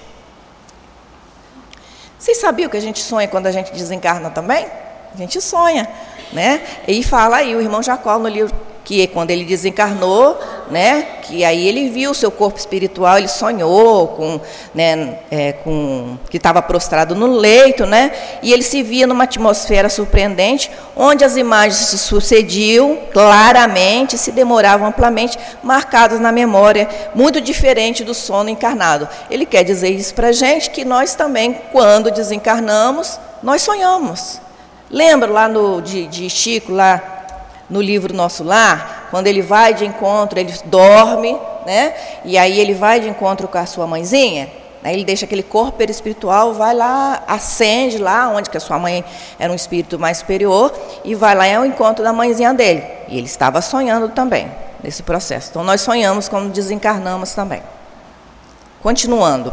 S4: Vocês sabiam que a gente sonha quando a gente desencarna também? A gente sonha, né? E fala aí o irmão Jacó no livro que quando ele desencarnou, né, que aí ele viu o seu corpo espiritual, ele sonhou com, né, é, com que estava prostrado no leito, né, e ele se via numa atmosfera surpreendente, onde as imagens se sucediam claramente, se demoravam amplamente, marcadas na memória, muito diferente do sono encarnado. Ele quer dizer isso para a gente, que nós também, quando desencarnamos, nós sonhamos. Lembra lá no, de, de Chico, lá no livro Nosso Lar, quando ele vai de encontro, ele dorme, né? E aí ele vai de encontro com a sua mãezinha, né? Ele deixa aquele corpo perispiritual, vai lá, acende lá, onde que a sua mãe era um espírito mais superior, e vai lá ao encontro da mãezinha dele. E ele estava sonhando também, nesse processo. Então, nós sonhamos quando desencarnamos também. Continuando.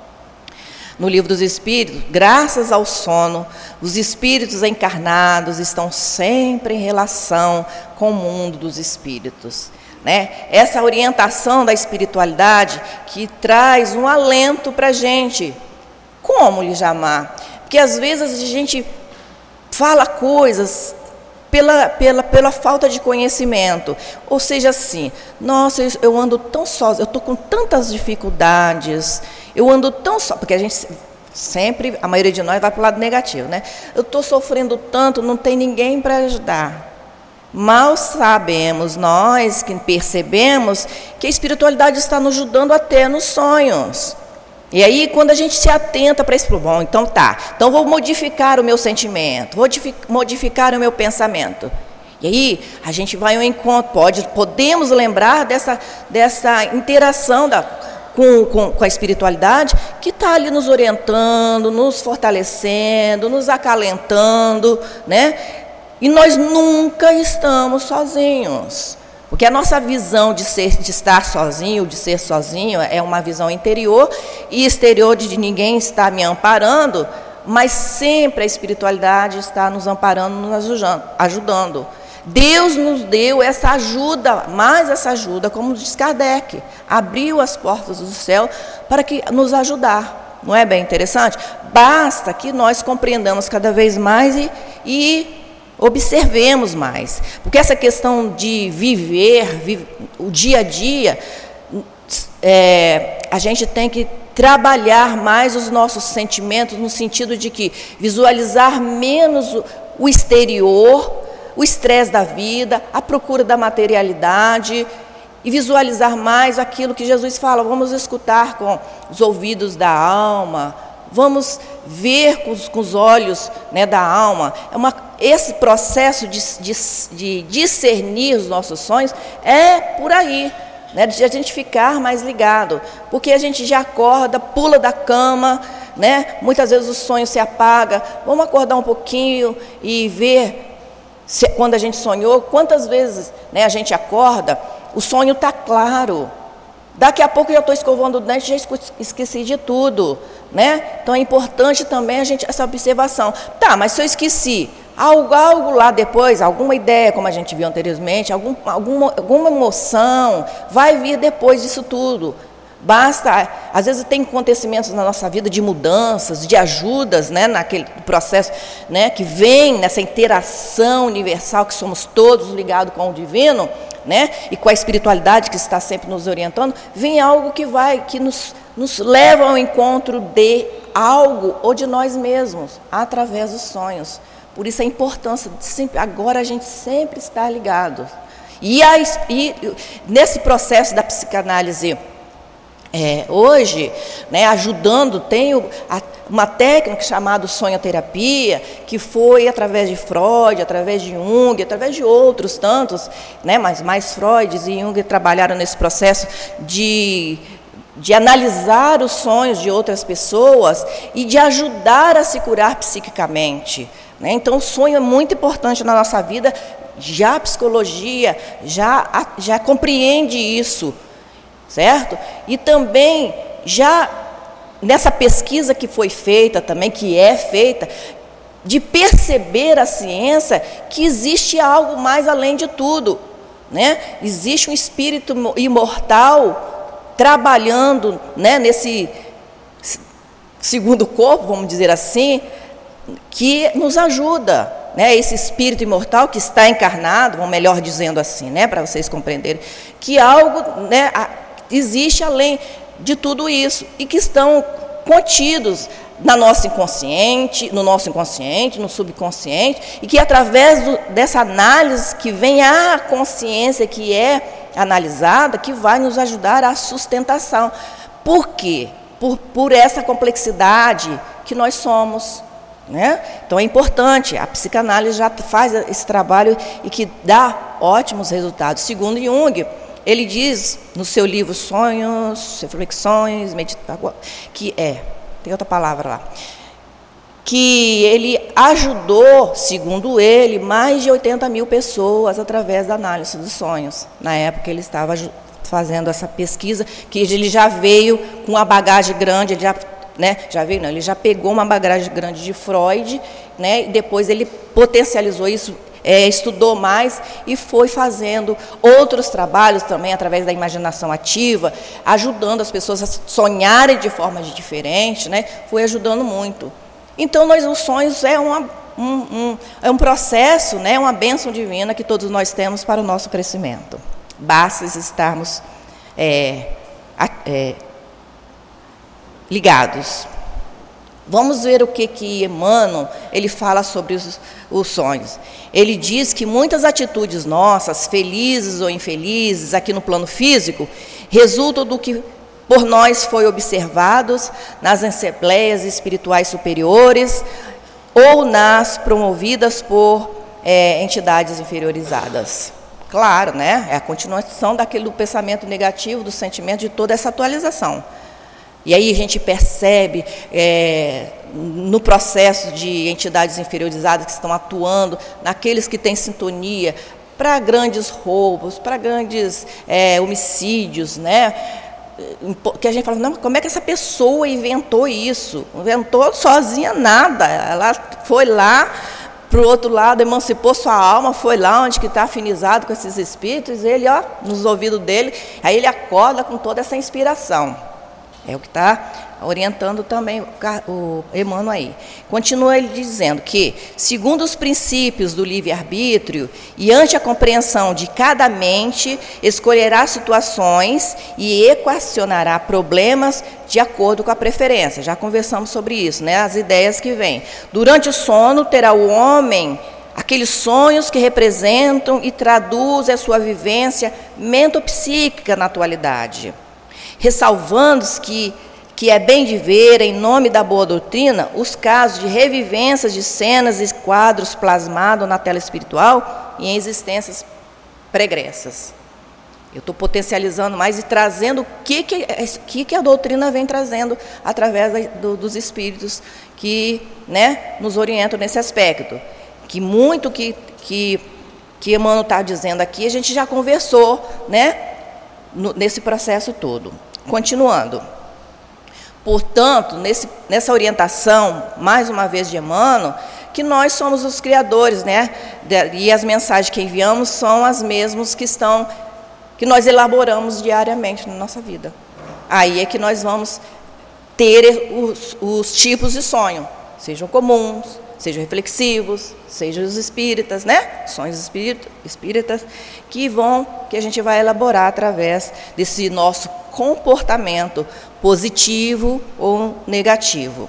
S4: No livro dos Espíritos, graças ao sono, os espíritos encarnados estão sempre em relação com o mundo dos espíritos, né? Essa orientação da espiritualidade que traz um alento para a gente. Como lhe chamar? Porque às vezes a gente fala coisas pela, pela, pela falta de conhecimento. Ou seja, assim, nossa, eu, eu ando tão só, eu estou com tantas dificuldades, eu ando tão só, porque a gente sempre, a maioria de nós vai para o lado negativo, né? Eu estou sofrendo tanto, não tem ninguém para ajudar. Mal sabemos nós que percebemos que a espiritualidade está nos ajudando até nos sonhos. E aí, quando a gente se atenta para esse problema, bom, então tá, então vou modificar o meu sentimento, vou modificar o meu pensamento. E aí, a gente vai ao encontro, pode, podemos lembrar dessa, dessa interação da, com, com, com a espiritualidade, que está ali nos orientando, nos fortalecendo, nos acalentando, né? E nós nunca estamos sozinhos. Porque a nossa visão de, ser, de estar sozinho, de ser sozinho, é uma visão interior e exterior de ninguém está me amparando, mas sempre a espiritualidade está nos amparando, nos ajudando. Deus nos deu essa ajuda, mais essa ajuda, como diz Kardec, abriu as portas do céu para que nos ajudar. Não é bem interessante? Basta que nós compreendamos cada vez mais e... e observemos mais, porque essa questão de viver, vive, o dia a dia, é, a gente tem que trabalhar mais os nossos sentimentos, no sentido de que visualizar menos o, o exterior, o estresse da vida, a procura da materialidade, e visualizar mais aquilo que Jesus fala, vamos escutar com os ouvidos da alma, vamos ver com os, com os olhos, né, da alma. É uma, esse processo de, de, de discernir os nossos sonhos é por aí, né, de a gente ficar mais ligado, porque a gente já acorda, pula da cama, né, muitas vezes o sonho se apaga, vamos acordar um pouquinho e ver se, quando a gente sonhou, quantas vezes, né, a gente acorda, o sonho está claro. Daqui a pouco eu já estou escovando o dente, já esqueci de tudo, né? Então é importante também a gente, essa observação. Tá, mas se eu esqueci, algo, algo lá depois, alguma ideia, como a gente viu anteriormente, algum, alguma, alguma emoção, vai vir depois disso tudo. Basta, às vezes tem acontecimentos na nossa vida de mudanças, de ajudas, né, naquele processo, né, que vem nessa interação universal que somos todos ligados com o divino, né, e com a espiritualidade que está sempre nos orientando, vem algo que vai, que nos, nos leva ao encontro de algo ou de nós mesmos, através dos sonhos. Por isso a importância de sempre, agora a gente sempre estar ligado. E, a, e nesse processo da psicanálise, É, hoje, né, ajudando, tem a, uma técnica chamada sonhoterapia, que foi através de Freud, através de Jung, através de outros tantos, né, mas mais Freud e Jung trabalharam nesse processo de, de analisar os sonhos de outras pessoas e de ajudar a se curar psiquicamente, né? Então, o sonho é muito importante na nossa vida, já a psicologia já, já compreende isso, certo? E também, já nessa pesquisa que foi feita também, que é feita, de perceber a ciência que existe algo mais além de tudo, né? Existe um espírito imortal trabalhando, né, nesse segundo corpo, vamos dizer assim, que nos ajuda, né? Esse espírito imortal que está encarnado, ou melhor dizendo assim, né, para vocês compreenderem, que algo, né, a, existe além de tudo isso e que estão contidos na nossa inconsciente, no nosso inconsciente, no subconsciente, e que através do, dessa análise que vem a consciência que é analisada, que vai nos ajudar à sustentação. Por quê? Por, por essa complexidade que nós somos, né? Então é importante, a psicanálise já faz esse trabalho e que dá ótimos resultados. Segundo Jung, ele diz no seu livro Sonhos, Reflexões, Meditações, que é, tem outra palavra lá, que ele ajudou, segundo ele, mais de oitenta mil pessoas através da análise dos sonhos. Na época ele estava fazendo essa pesquisa, que ele já veio com uma bagagem grande, ele já, né, já veio, não, ele já pegou uma bagagem grande de Freud, né, e depois ele potencializou isso, é, estudou mais e foi fazendo outros trabalhos também através da imaginação ativa, ajudando as pessoas a sonharem de forma diferente, né, foi ajudando muito. Então, nós, os sonhos é, uma, um, um, é um processo, né, uma bênção divina que todos nós temos para o nosso crescimento. Basta estarmos é, é, ligados. Vamos ver o que, que Emmanuel ele fala sobre os, os sonhos. Ele diz que muitas atitudes nossas, felizes ou infelizes, aqui no plano físico, resultam do que por nós foi observados nas assembleias espirituais superiores ou nas promovidas por é, entidades inferiorizadas. Claro, né? É a continuação daquele do pensamento negativo, do sentimento, de toda essa atualização. E aí a gente percebe é, no processo de entidades inferiorizadas que estão atuando, naqueles que têm sintonia para grandes roubos, para grandes é, homicídios, né? Que a gente fala, não, como é que essa pessoa inventou isso? Inventou sozinha nada, ela foi lá para o outro lado, emancipou sua alma, foi lá onde que está afinizado com esses espíritos, ele, ó, nos ouvidos dele, aí ele acorda com toda essa inspiração. É o que está orientando também o Emmanuel aí. Continua ele dizendo que, segundo os princípios do livre-arbítrio e ante a compreensão de cada mente, escolherá situações e equacionará problemas de acordo com a preferência. Já conversamos sobre isso, né? As ideias que vêm. Durante o sono, terá o homem aqueles sonhos que representam e traduzem a sua vivência mentopsíquica na atualidade. Ressalvando que, que é bem de ver, em nome da boa doutrina, os casos de revivências de cenas e quadros plasmados na tela espiritual e em existências pregressas. Eu estou potencializando mais e trazendo o que, que, que, que a doutrina vem trazendo através da, do, dos espíritos que, né, nos orientam nesse aspecto. Que muito que, que, que Emmanuel está dizendo aqui, a gente já conversou, né, no, nesse processo todo. Continuando. Portanto, nesse, nessa orientação, mais uma vez de Emmanuel, que nós somos os criadores, né? E as mensagens que enviamos são as mesmas que estão, que nós elaboramos diariamente na nossa vida. Aí é que nós vamos ter os, os tipos de sonho, sejam comuns, sejam reflexivos, sejam os espíritas, né? Sonhos espírita, espíritas, que vão, que a gente vai elaborar através desse nosso comportamento positivo ou negativo.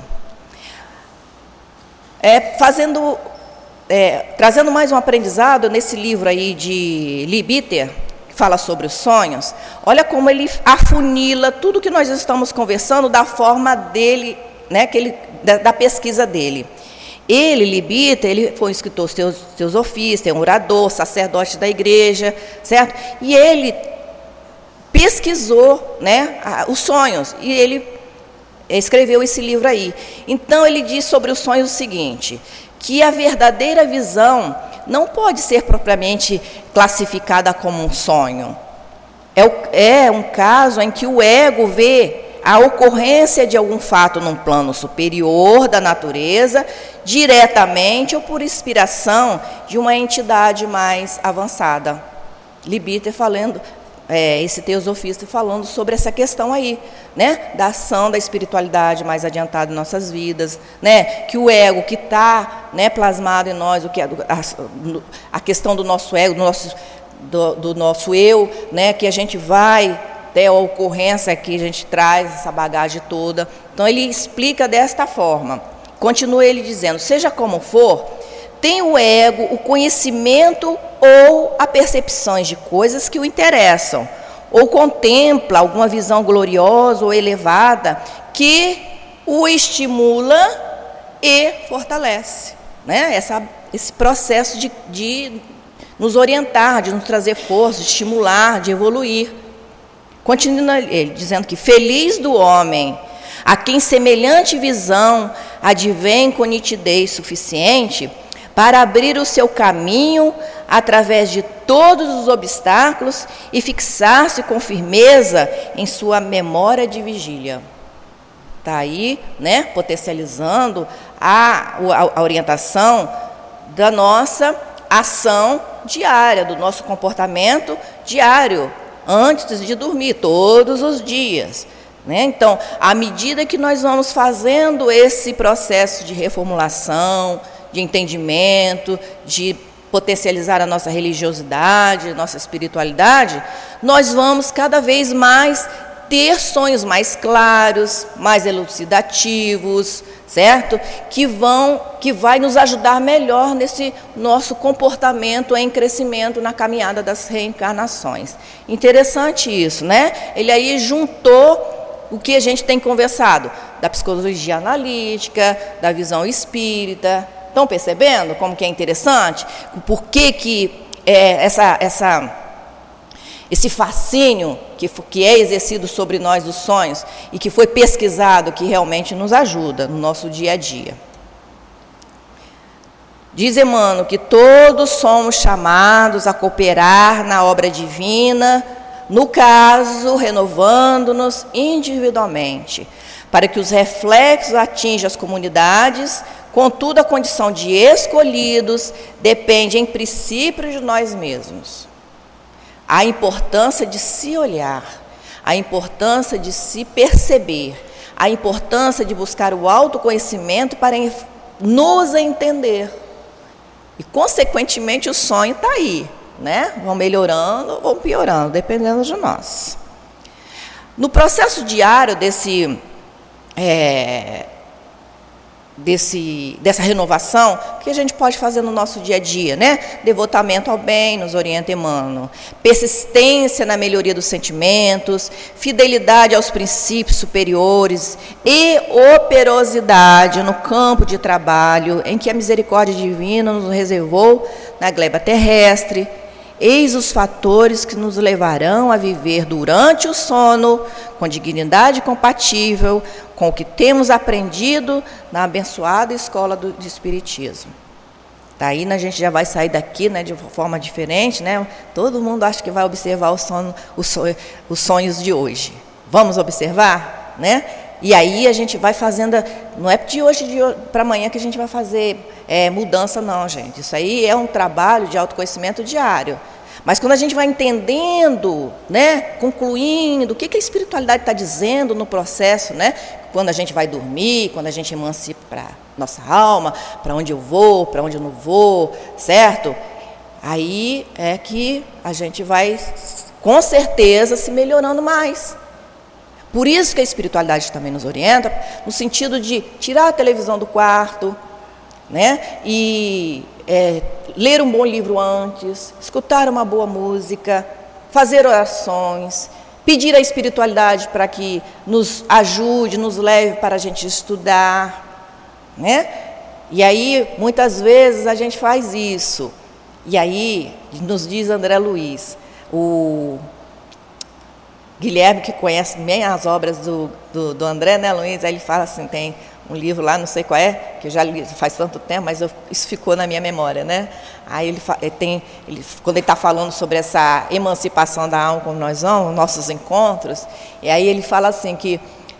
S4: É, fazendo, é, trazendo mais um aprendizado nesse livro aí de Libiter, que fala sobre os sonhos, olha como ele afunila tudo que nós estamos conversando da forma dele, né, que ele, da, da pesquisa dele. Ele, Libiter, ele foi um escritor teosofista, é um orador, sacerdote da igreja, certo? E ele pesquisou, né, os sonhos, e ele escreveu esse livro aí. Então, ele diz sobre os sonhos o seguinte, que a verdadeira visão não pode ser propriamente classificada como um sonho. É, é um caso em que o ego vê a ocorrência de algum fato num plano superior da natureza, diretamente ou por inspiração de uma entidade mais avançada. Libiter falando, é, esse teosofista falando sobre essa questão aí, né, da ação da espiritualidade mais adiantada em nossas vidas, né, que o ego que está, né, plasmado em nós, o que é a, a questão do nosso ego, do nosso, do, do nosso eu, né, que a gente vai até a ocorrência que a gente traz essa bagagem toda. Então ele explica desta forma. Continua ele dizendo, seja como for, tem o ego o conhecimento ou a percepções de coisas que o interessam, ou contempla alguma visão gloriosa ou elevada que o estimula e fortalece, né? Essa, esse processo de, de nos orientar, de nos trazer força, de estimular, de evoluir. Continua ele dizendo que feliz do homem a quem semelhante visão advém com nitidez suficiente para abrir o seu caminho através de todos os obstáculos e fixar-se com firmeza em sua memória de vigília. Está aí, né, potencializando a, a, a orientação da nossa ação diária, do nosso comportamento diário, antes de dormir, todos os dias. Né? Então, à medida que nós vamos fazendo esse processo de reformulação, de entendimento, de potencializar a nossa religiosidade, nossa espiritualidade, nós vamos cada vez mais ter sonhos mais claros, mais elucidativos, certo? Que vão, que vai nos ajudar melhor nesse nosso comportamento em crescimento na caminhada das reencarnações. Interessante isso, né? Ele aí juntou o que a gente tem conversado, da psicologia analítica, da visão espírita. Estão percebendo como que é interessante? Por que que é, essa, essa, esse fascínio que, que é exercido sobre nós dos sonhos e que foi pesquisado, que realmente nos ajuda no nosso dia a dia. Diz Emmanuel que todos somos chamados a cooperar na obra divina, no caso, renovando-nos individualmente, para que os reflexos atinjam as comunidades. Contudo, a condição de escolhidos depende, em princípio, de nós mesmos. A importância de se olhar, a importância de se perceber, a importância de buscar o autoconhecimento para nos entender. E, consequentemente, o sonho está aí, né? Vão melhorando ou vão piorando, dependendo de nós. No processo diário desse... É, Desse, dessa renovação, que a gente pode fazer no nosso dia a dia, né? Devotamento ao bem, nos orienta Emmanuel. Persistência na melhoria dos sentimentos, fidelidade aos princípios superiores e operosidade no campo de trabalho em que a misericórdia divina nos reservou na gleba terrestre. Eis os fatores que nos levarão a viver durante o sono com dignidade compatível com o que temos aprendido na abençoada escola do, de Espiritismo. Daí a gente já vai sair daqui, né, de forma diferente, né? Todo mundo acha que vai observar o sono, o sonho, os sonhos de hoje. Vamos observar, né? E aí a gente vai fazendo, não é de hoje para amanhã que a gente vai fazer é, mudança, não, gente. Isso aí é um trabalho de autoconhecimento diário. Mas quando a gente vai entendendo, né, concluindo, o que, que a espiritualidade está dizendo no processo, né? Quando a gente vai dormir, quando a gente emancipa para nossa alma, para onde eu vou, para onde eu não vou, certo? Aí é que a gente vai, com certeza, se melhorando mais. Por isso que a espiritualidade também nos orienta, no sentido de tirar a televisão do quarto, né? E é, ler um bom livro antes, escutar uma boa música, fazer orações, pedir à espiritualidade para que nos ajude, nos leve para a gente estudar, né? E aí, muitas vezes, a gente faz isso. E aí, nos diz André Luiz, o Guilherme, que conhece bem as obras do, do, do André, né, Luiz? Aí ele fala assim, tem um livro lá, não sei qual é, que eu já li faz tanto tempo, mas eu, isso ficou na minha memória, né? Aí ele, ele tem, ele, quando ele está falando sobre essa emancipação da alma, como nós vamos, nossos encontros, e aí ele fala assim que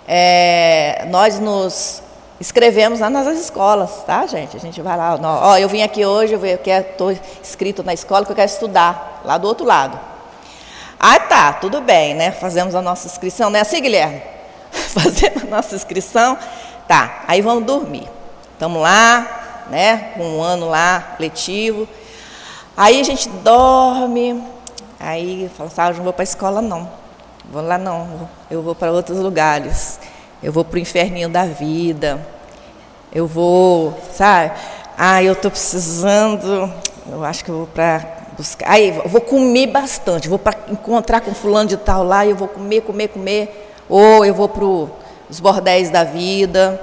S4: é, nós nos escrevemos lá nas escolas, tá, gente? A gente vai lá, ó, ó eu vim aqui hoje, eu estou inscrito na escola que eu quero estudar, lá do outro lado. Ah, tá, tudo bem, né? Fazemos a nossa inscrição, não é assim, Guilherme? Fazemos a nossa inscrição, tá, aí vamos dormir. Estamos lá, né, com um ano lá, letivo. Aí a gente dorme, aí fala assim, ah, eu não vou para a escola não, vou lá não, eu vou para outros lugares, eu vou para o inferninho da vida, eu vou, sabe, ah, eu estou precisando, eu acho que eu vou para... buscar. Aí eu vou comer bastante, vou para encontrar com fulano de tal lá, eu vou comer, comer, comer, ou eu vou para os bordéis da vida,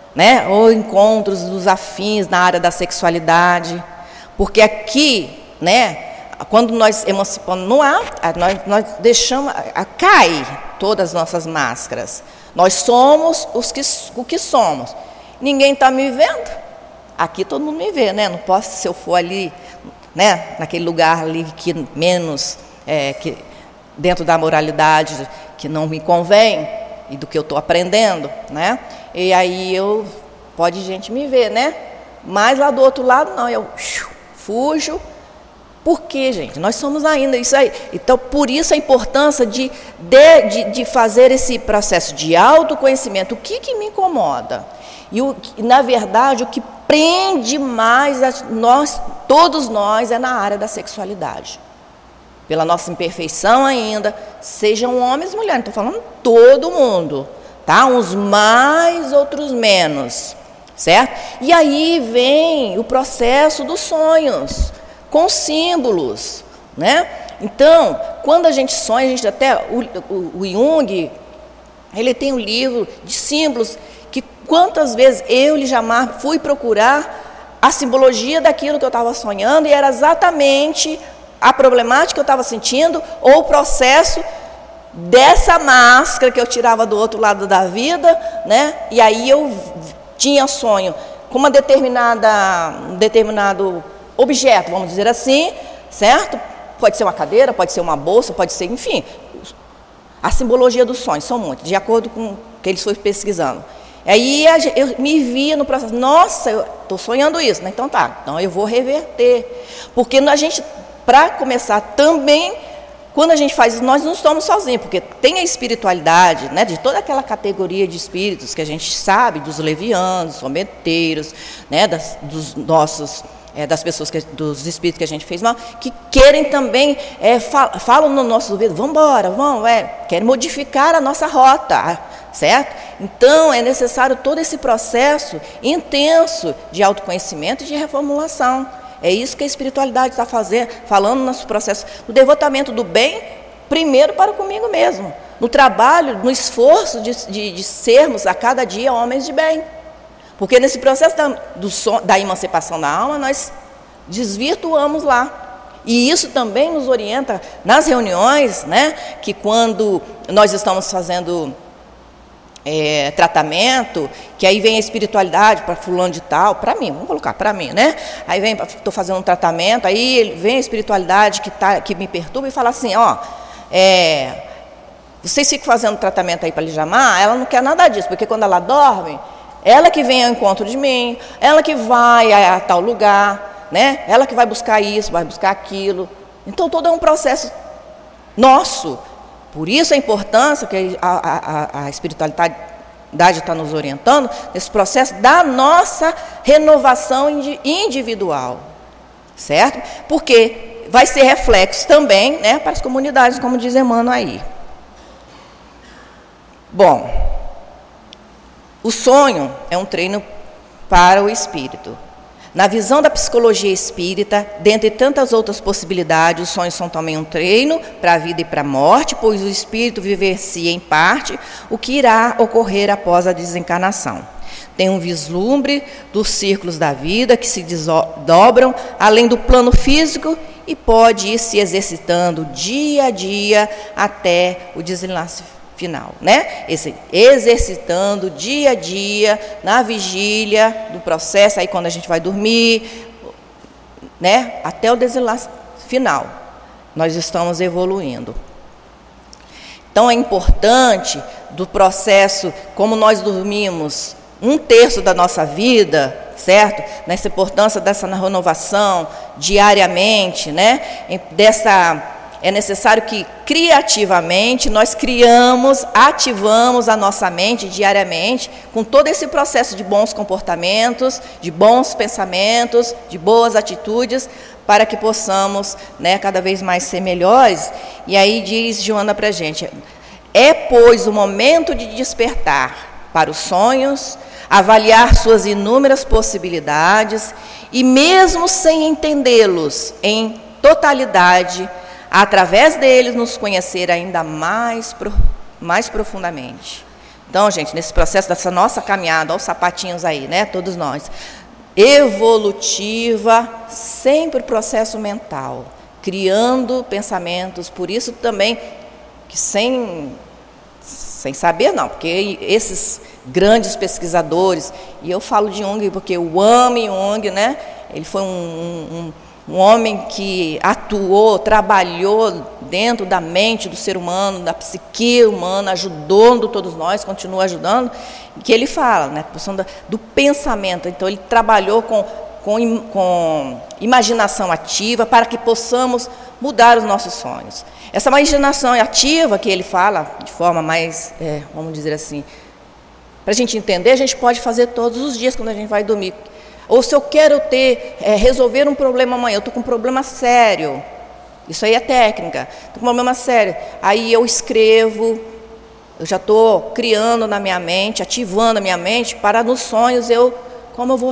S4: né? Ou encontros dos afins na área da sexualidade. Porque aqui, né, quando nós emancipamos no ar, nós, nós deixamos, a, cai todas as nossas máscaras. Nós somos os que, o que somos. Ninguém está me vendo. Aqui todo mundo me vê, né? Não posso, se eu for ali, né, naquele lugar ali que menos, é, que, dentro da moralidade que não me convém e do que eu estou aprendendo, né? E aí eu, pode gente me ver, né? Mas lá do outro lado, não, eu fujo. Por quê, gente? Nós somos ainda isso aí. Então, por isso a importância de, de, de, de fazer esse processo de autoconhecimento. O que, que me incomoda? E, o, na verdade, o que prende mais a nós, todos nós, é na área da sexualidade. Pela nossa imperfeição ainda, sejam homens e mulheres, estou falando todo mundo, tá? Uns mais, outros menos, certo? E aí vem o processo dos sonhos, com símbolos, né? Então, quando a gente sonha, a gente até, o, o, o Jung, ele tem um livro de símbolos, que quantas vezes eu, Lijamar, fui procurar a simbologia daquilo que eu estava sonhando, e era exatamente a problemática que eu estava sentindo, ou o processo dessa máscara que eu tirava do outro lado da vida, né? E aí eu tinha sonho com uma determinada, um determinado objeto, vamos dizer assim, certo? Pode ser uma cadeira, pode ser uma bolsa, pode ser, enfim, a simbologia dos sonhos, são muitos, de acordo com o que eles foram pesquisando. Aí eu me via no processo, nossa, eu estou sonhando isso, né? Então tá, então eu vou reverter, porque a gente, para começar também, quando a gente faz isso, nós não estamos sozinhos, porque tem a espiritualidade, né, de toda aquela categoria de espíritos que a gente sabe, dos levianos, someteiros, né, das, dos nossos... É, das pessoas, que, dos espíritos que a gente fez mal, que querem também, é, fal, falam no nosso ouvido, vamos embora, vamos, é, querem modificar a nossa rota, certo? Então, é necessário todo esse processo intenso de autoconhecimento e de reformulação. É isso que a espiritualidade está fazendo, falando no nosso processo do devotamento do bem, primeiro para comigo mesmo, no trabalho, no esforço de, de, de sermos a cada dia homens de bem. Porque nesse processo da, do son, da emancipação da alma, nós desvirtuamos lá. E isso também nos orienta nas reuniões, né, que quando nós estamos fazendo é, tratamento, que aí vem a espiritualidade para fulano de tal, para mim, vamos colocar, para mim, né? Aí vem, estou fazendo um tratamento, aí vem a espiritualidade que, tá, que me perturba e fala assim, ó, é, vocês ficam fazendo tratamento aí para Lijamar, ela não quer nada disso, porque quando ela dorme, ela que vem ao encontro de mim, ela que vai a, a tal lugar, né? Ela que vai buscar isso, vai buscar aquilo. Então, todo é um processo nosso. Por isso a importância que a, a, a espiritualidade está nos orientando, nesse processo da nossa renovação individual, certo? Porque vai ser reflexo também, né, para as comunidades, como diz Emmanuel aí. Bom... O sonho é um treino para o espírito. Na visão da psicologia espírita, dentre tantas outras possibilidades, os sonhos são também um treino para a vida e para a morte, pois o espírito vivencia em parte o que irá ocorrer após a desencarnação. Tem um vislumbre dos círculos da vida que se desdobram além do plano físico e pode ir se exercitando dia a dia até o desenlace final, né? Esse, exercitando dia a dia, na vigília do processo, aí quando a gente vai dormir, né? Até o desenlace final, nós estamos evoluindo. Então é importante do processo, como nós dormimos um terço da nossa vida, certo? Nessa importância dessa renovação diariamente, né? Dessa... É necessário que, criativamente, nós criamos, ativamos a nossa mente diariamente com todo esse processo de bons comportamentos, de bons pensamentos, de boas atitudes, para que possamos, né, cada vez mais ser melhores. E aí diz Joana para a gente, é, pois, o momento de despertar para os sonhos, avaliar suas inúmeras possibilidades e, mesmo sem entendê-los em totalidade, através deles nos conhecer ainda mais, mais profundamente. Então, gente, nesse processo dessa nossa caminhada, olha os sapatinhos aí, né? Todos nós. Evolutiva, sempre processo mental, criando pensamentos, por isso também, que sem, sem saber não, porque esses grandes pesquisadores, e eu falo de Jung porque eu amo Jung, né? Ele foi um, um, um homem que atuou, trabalhou dentro da mente do ser humano, da psique humana, ajudando todos nós, continua ajudando, que ele fala, né, a questão do pensamento. Então, ele trabalhou com, com, com imaginação ativa para que possamos mudar os nossos sonhos. Essa imaginação ativa que ele fala, de forma mais, é, vamos dizer assim, para a gente entender, a gente pode fazer todos os dias quando a gente vai dormir. Ou se eu quero ter, é, resolver um problema amanhã, eu estou com um problema sério, isso aí é técnica, estou com um problema sério, aí eu escrevo, eu já estou criando na minha mente, ativando a minha mente, para nos sonhos eu, como eu vou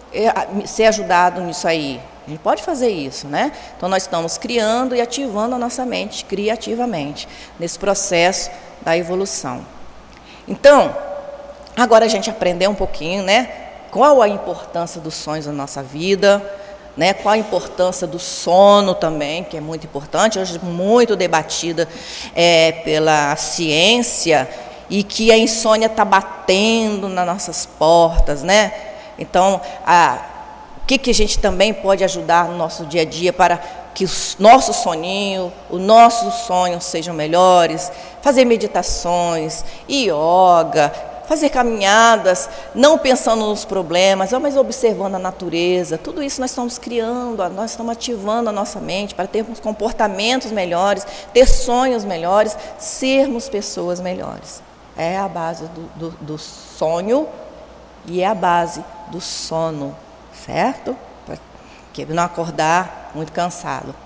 S4: ser ajudado nisso aí? A gente pode fazer isso, né? Então, nós estamos criando e ativando a nossa mente, criativamente, nesse processo da evolução. Então, agora a gente aprendeu um pouquinho, né? Qual a importância dos sonhos na nossa vida, né? Qual a importância do sono também, que é muito importante, hoje muito debatida é, pela ciência, e que a insônia está batendo nas nossas portas, né? Então, a, o que, que a gente também pode ajudar no nosso dia a dia para que o nosso soninho, os nossos sonhos sejam melhores, fazer meditações, yoga, fazer caminhadas, não pensando nos problemas, mas observando a natureza. Tudo isso nós estamos criando, nós estamos ativando a nossa mente para termos comportamentos melhores, ter sonhos melhores, sermos pessoas melhores. É a base do, do, do sonho e é a base do sono, certo? Para que não acordar muito cansado.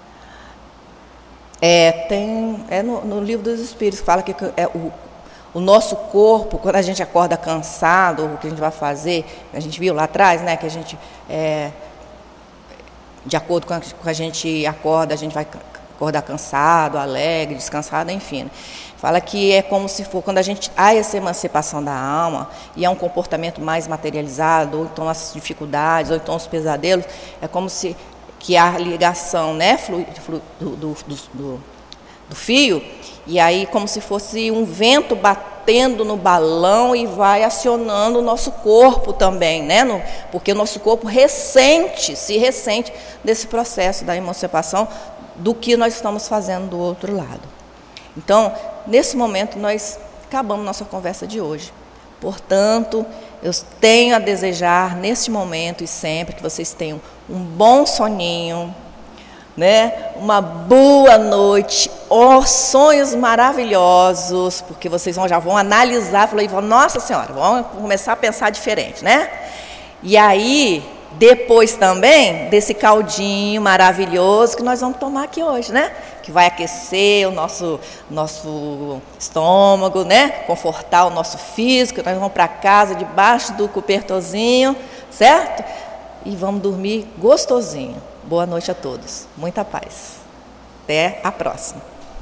S4: É, tem, é no, no livro dos Espíritos que fala que é o O nosso corpo, quando a gente acorda cansado, o que a gente vai fazer, a gente viu lá atrás, né, que a gente, é, de acordo com a, com a gente acorda, a gente vai acordar cansado, alegre, descansado, enfim. Fala que é como se for, quando a gente há essa emancipação da alma, e é um comportamento mais materializado, ou então as dificuldades, ou então os pesadelos, é como se que a ligação, né, flu, flu, do, do, do, do fio, e aí como se fosse um vento batendo no balão e vai acionando o nosso corpo também, né? No, porque o nosso corpo ressente, se ressente desse processo da emancipação do que nós estamos fazendo do outro lado. Então, nesse momento, nós acabamos nossa conversa de hoje. Portanto, eu tenho a desejar, neste momento e sempre, que vocês tenham um bom soninho, né? Uma boa noite, oh, sonhos maravilhosos, porque vocês vão, já vão analisar, falei, nossa senhora, vamos começar a pensar diferente, né? E aí, depois também desse caldinho maravilhoso que nós vamos tomar aqui hoje, né? Que vai aquecer o nosso, nosso estômago, né? Confortar o nosso físico, nós vamos para casa debaixo do cobertorzinho, certo? E vamos dormir gostosinho. Boa noite a todos. Muita paz. Até a próxima.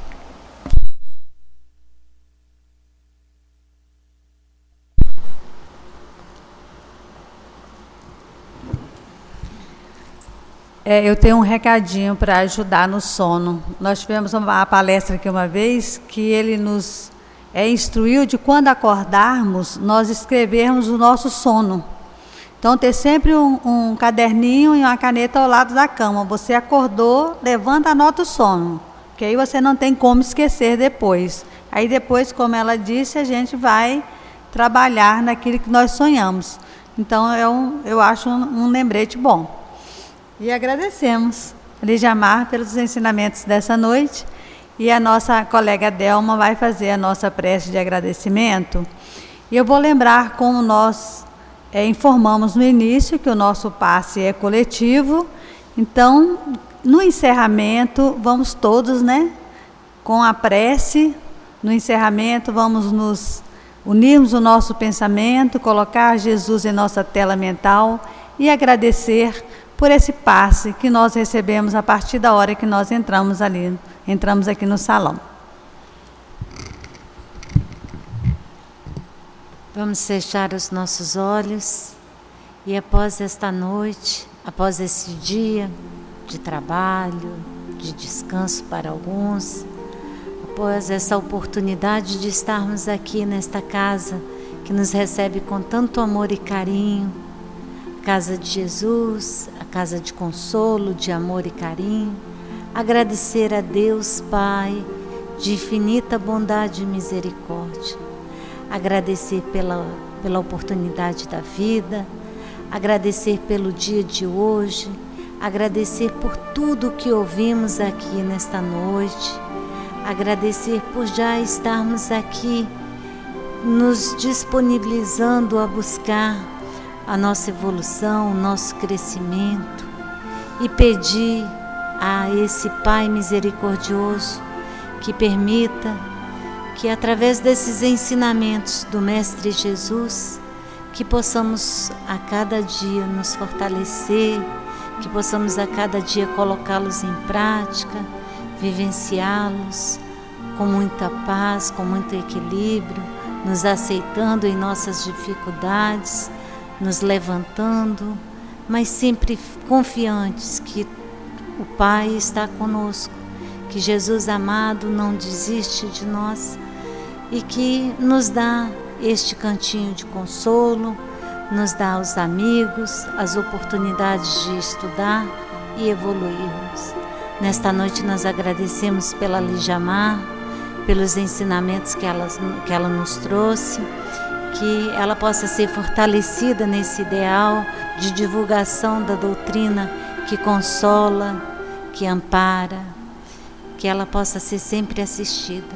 S2: É, eu tenho um recadinho para ajudar no sono. Nós tivemos uma palestra aqui uma vez que ele nos é, instruiu de quando acordarmos, nós escrevermos o nosso sono. Então, ter sempre um, um caderninho e uma caneta ao lado da cama. Você acordou, levanta, anota o sono, porque aí você não tem como esquecer depois. Aí depois, como ela disse, a gente vai trabalhar naquilo que nós sonhamos. Então, é um, eu acho um, um lembrete bom. E agradecemos a Lígia Mar pelos ensinamentos dessa noite. E a nossa colega Delma vai fazer a nossa prece de agradecimento. E eu vou lembrar como nós... É, informamos no início que o nosso passe é coletivo, então, no encerramento, vamos todos, né, com a prece, no encerramento vamos nos unirmos o nosso pensamento, colocar Jesus em nossa tela mental e agradecer por esse passe que nós recebemos a partir da hora que nós entramos ali, entramos aqui no salão.
S3: Vamos fechar os nossos olhos e após esta noite, após esse dia de trabalho, de descanso para alguns, após essa oportunidade de estarmos aqui nesta casa que nos recebe com tanto amor e carinho, a casa de Jesus, a casa de consolo, de amor e carinho, agradecer a Deus Pai de infinita bondade e misericórdia, agradecer pela, pela oportunidade da vida, agradecer pelo dia de hoje, agradecer por tudo que ouvimos aqui nesta noite, agradecer por já estarmos aqui nos disponibilizando a buscar a nossa evolução, o nosso crescimento e pedir a esse Pai misericordioso que permita que através desses ensinamentos do Mestre Jesus, que possamos a cada dia nos fortalecer, que possamos a cada dia colocá-los em prática, vivenciá-los com muita paz, com muito equilíbrio, nos aceitando em nossas dificuldades, nos levantando, mas sempre confiantes que o Pai está conosco, que Jesus amado não desiste de nós e que nos dá este cantinho de consolo, nos dá os amigos, as oportunidades de estudar e evoluirmos. Nesta noite nós agradecemos pela Lijamar, pelos ensinamentos que ela, que ela nos trouxe, que ela possa ser fortalecida nesse ideal de divulgação da doutrina que consola, que ampara, que ela possa ser sempre assistida.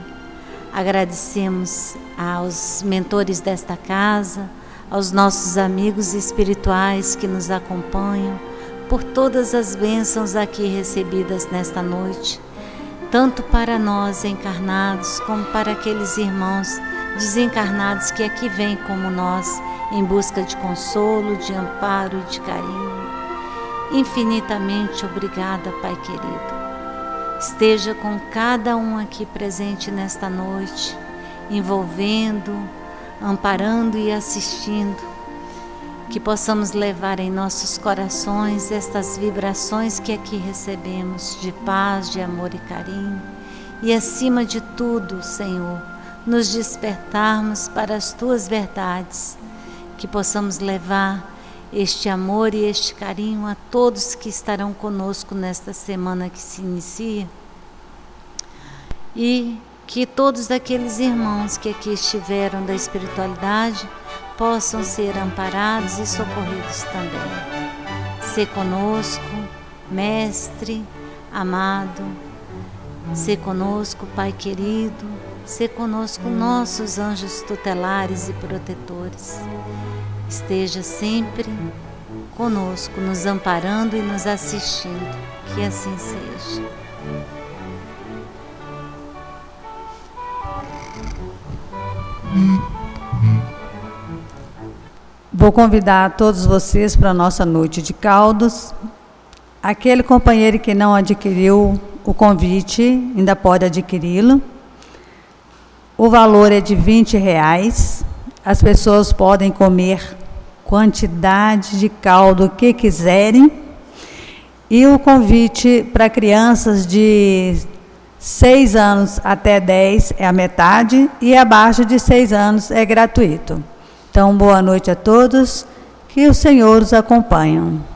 S3: Agradecemos aos mentores desta casa, aos nossos amigos espirituais que nos acompanham, por todas as bênçãos aqui recebidas nesta noite, tanto para nós encarnados, como para aqueles irmãos desencarnados que aqui vêm como nós, em busca de consolo, de amparo e de carinho. Infinitamente obrigada, Pai querido. Esteja com cada um aqui presente nesta noite, envolvendo, amparando e assistindo, que possamos levar em nossos corações estas vibrações que aqui recebemos, de paz, de amor e carinho, e acima de tudo, Senhor, nos despertarmos para as Tuas verdades, que possamos levar este amor e este carinho a todos que estarão conosco nesta semana que se inicia, e que todos aqueles irmãos que aqui estiveram da espiritualidade possam ser amparados e socorridos também. Sê conosco, Mestre amado, sê conosco, Pai querido, sê conosco, nossos anjos tutelares e protetores. Esteja sempre conosco, nos amparando e nos assistindo. Que assim seja.
S2: Vou convidar todos vocês para a nossa noite de caldos. Aquele companheiro que não adquiriu o convite, ainda pode adquiri-lo. O valor é de vinte reais. As pessoas podem comer quantidade de caldo que quiserem. E o convite para crianças de seis anos até dez é a metade, e abaixo de seis anos é gratuito. Então, boa noite a todos, que o Senhor os acompanhe.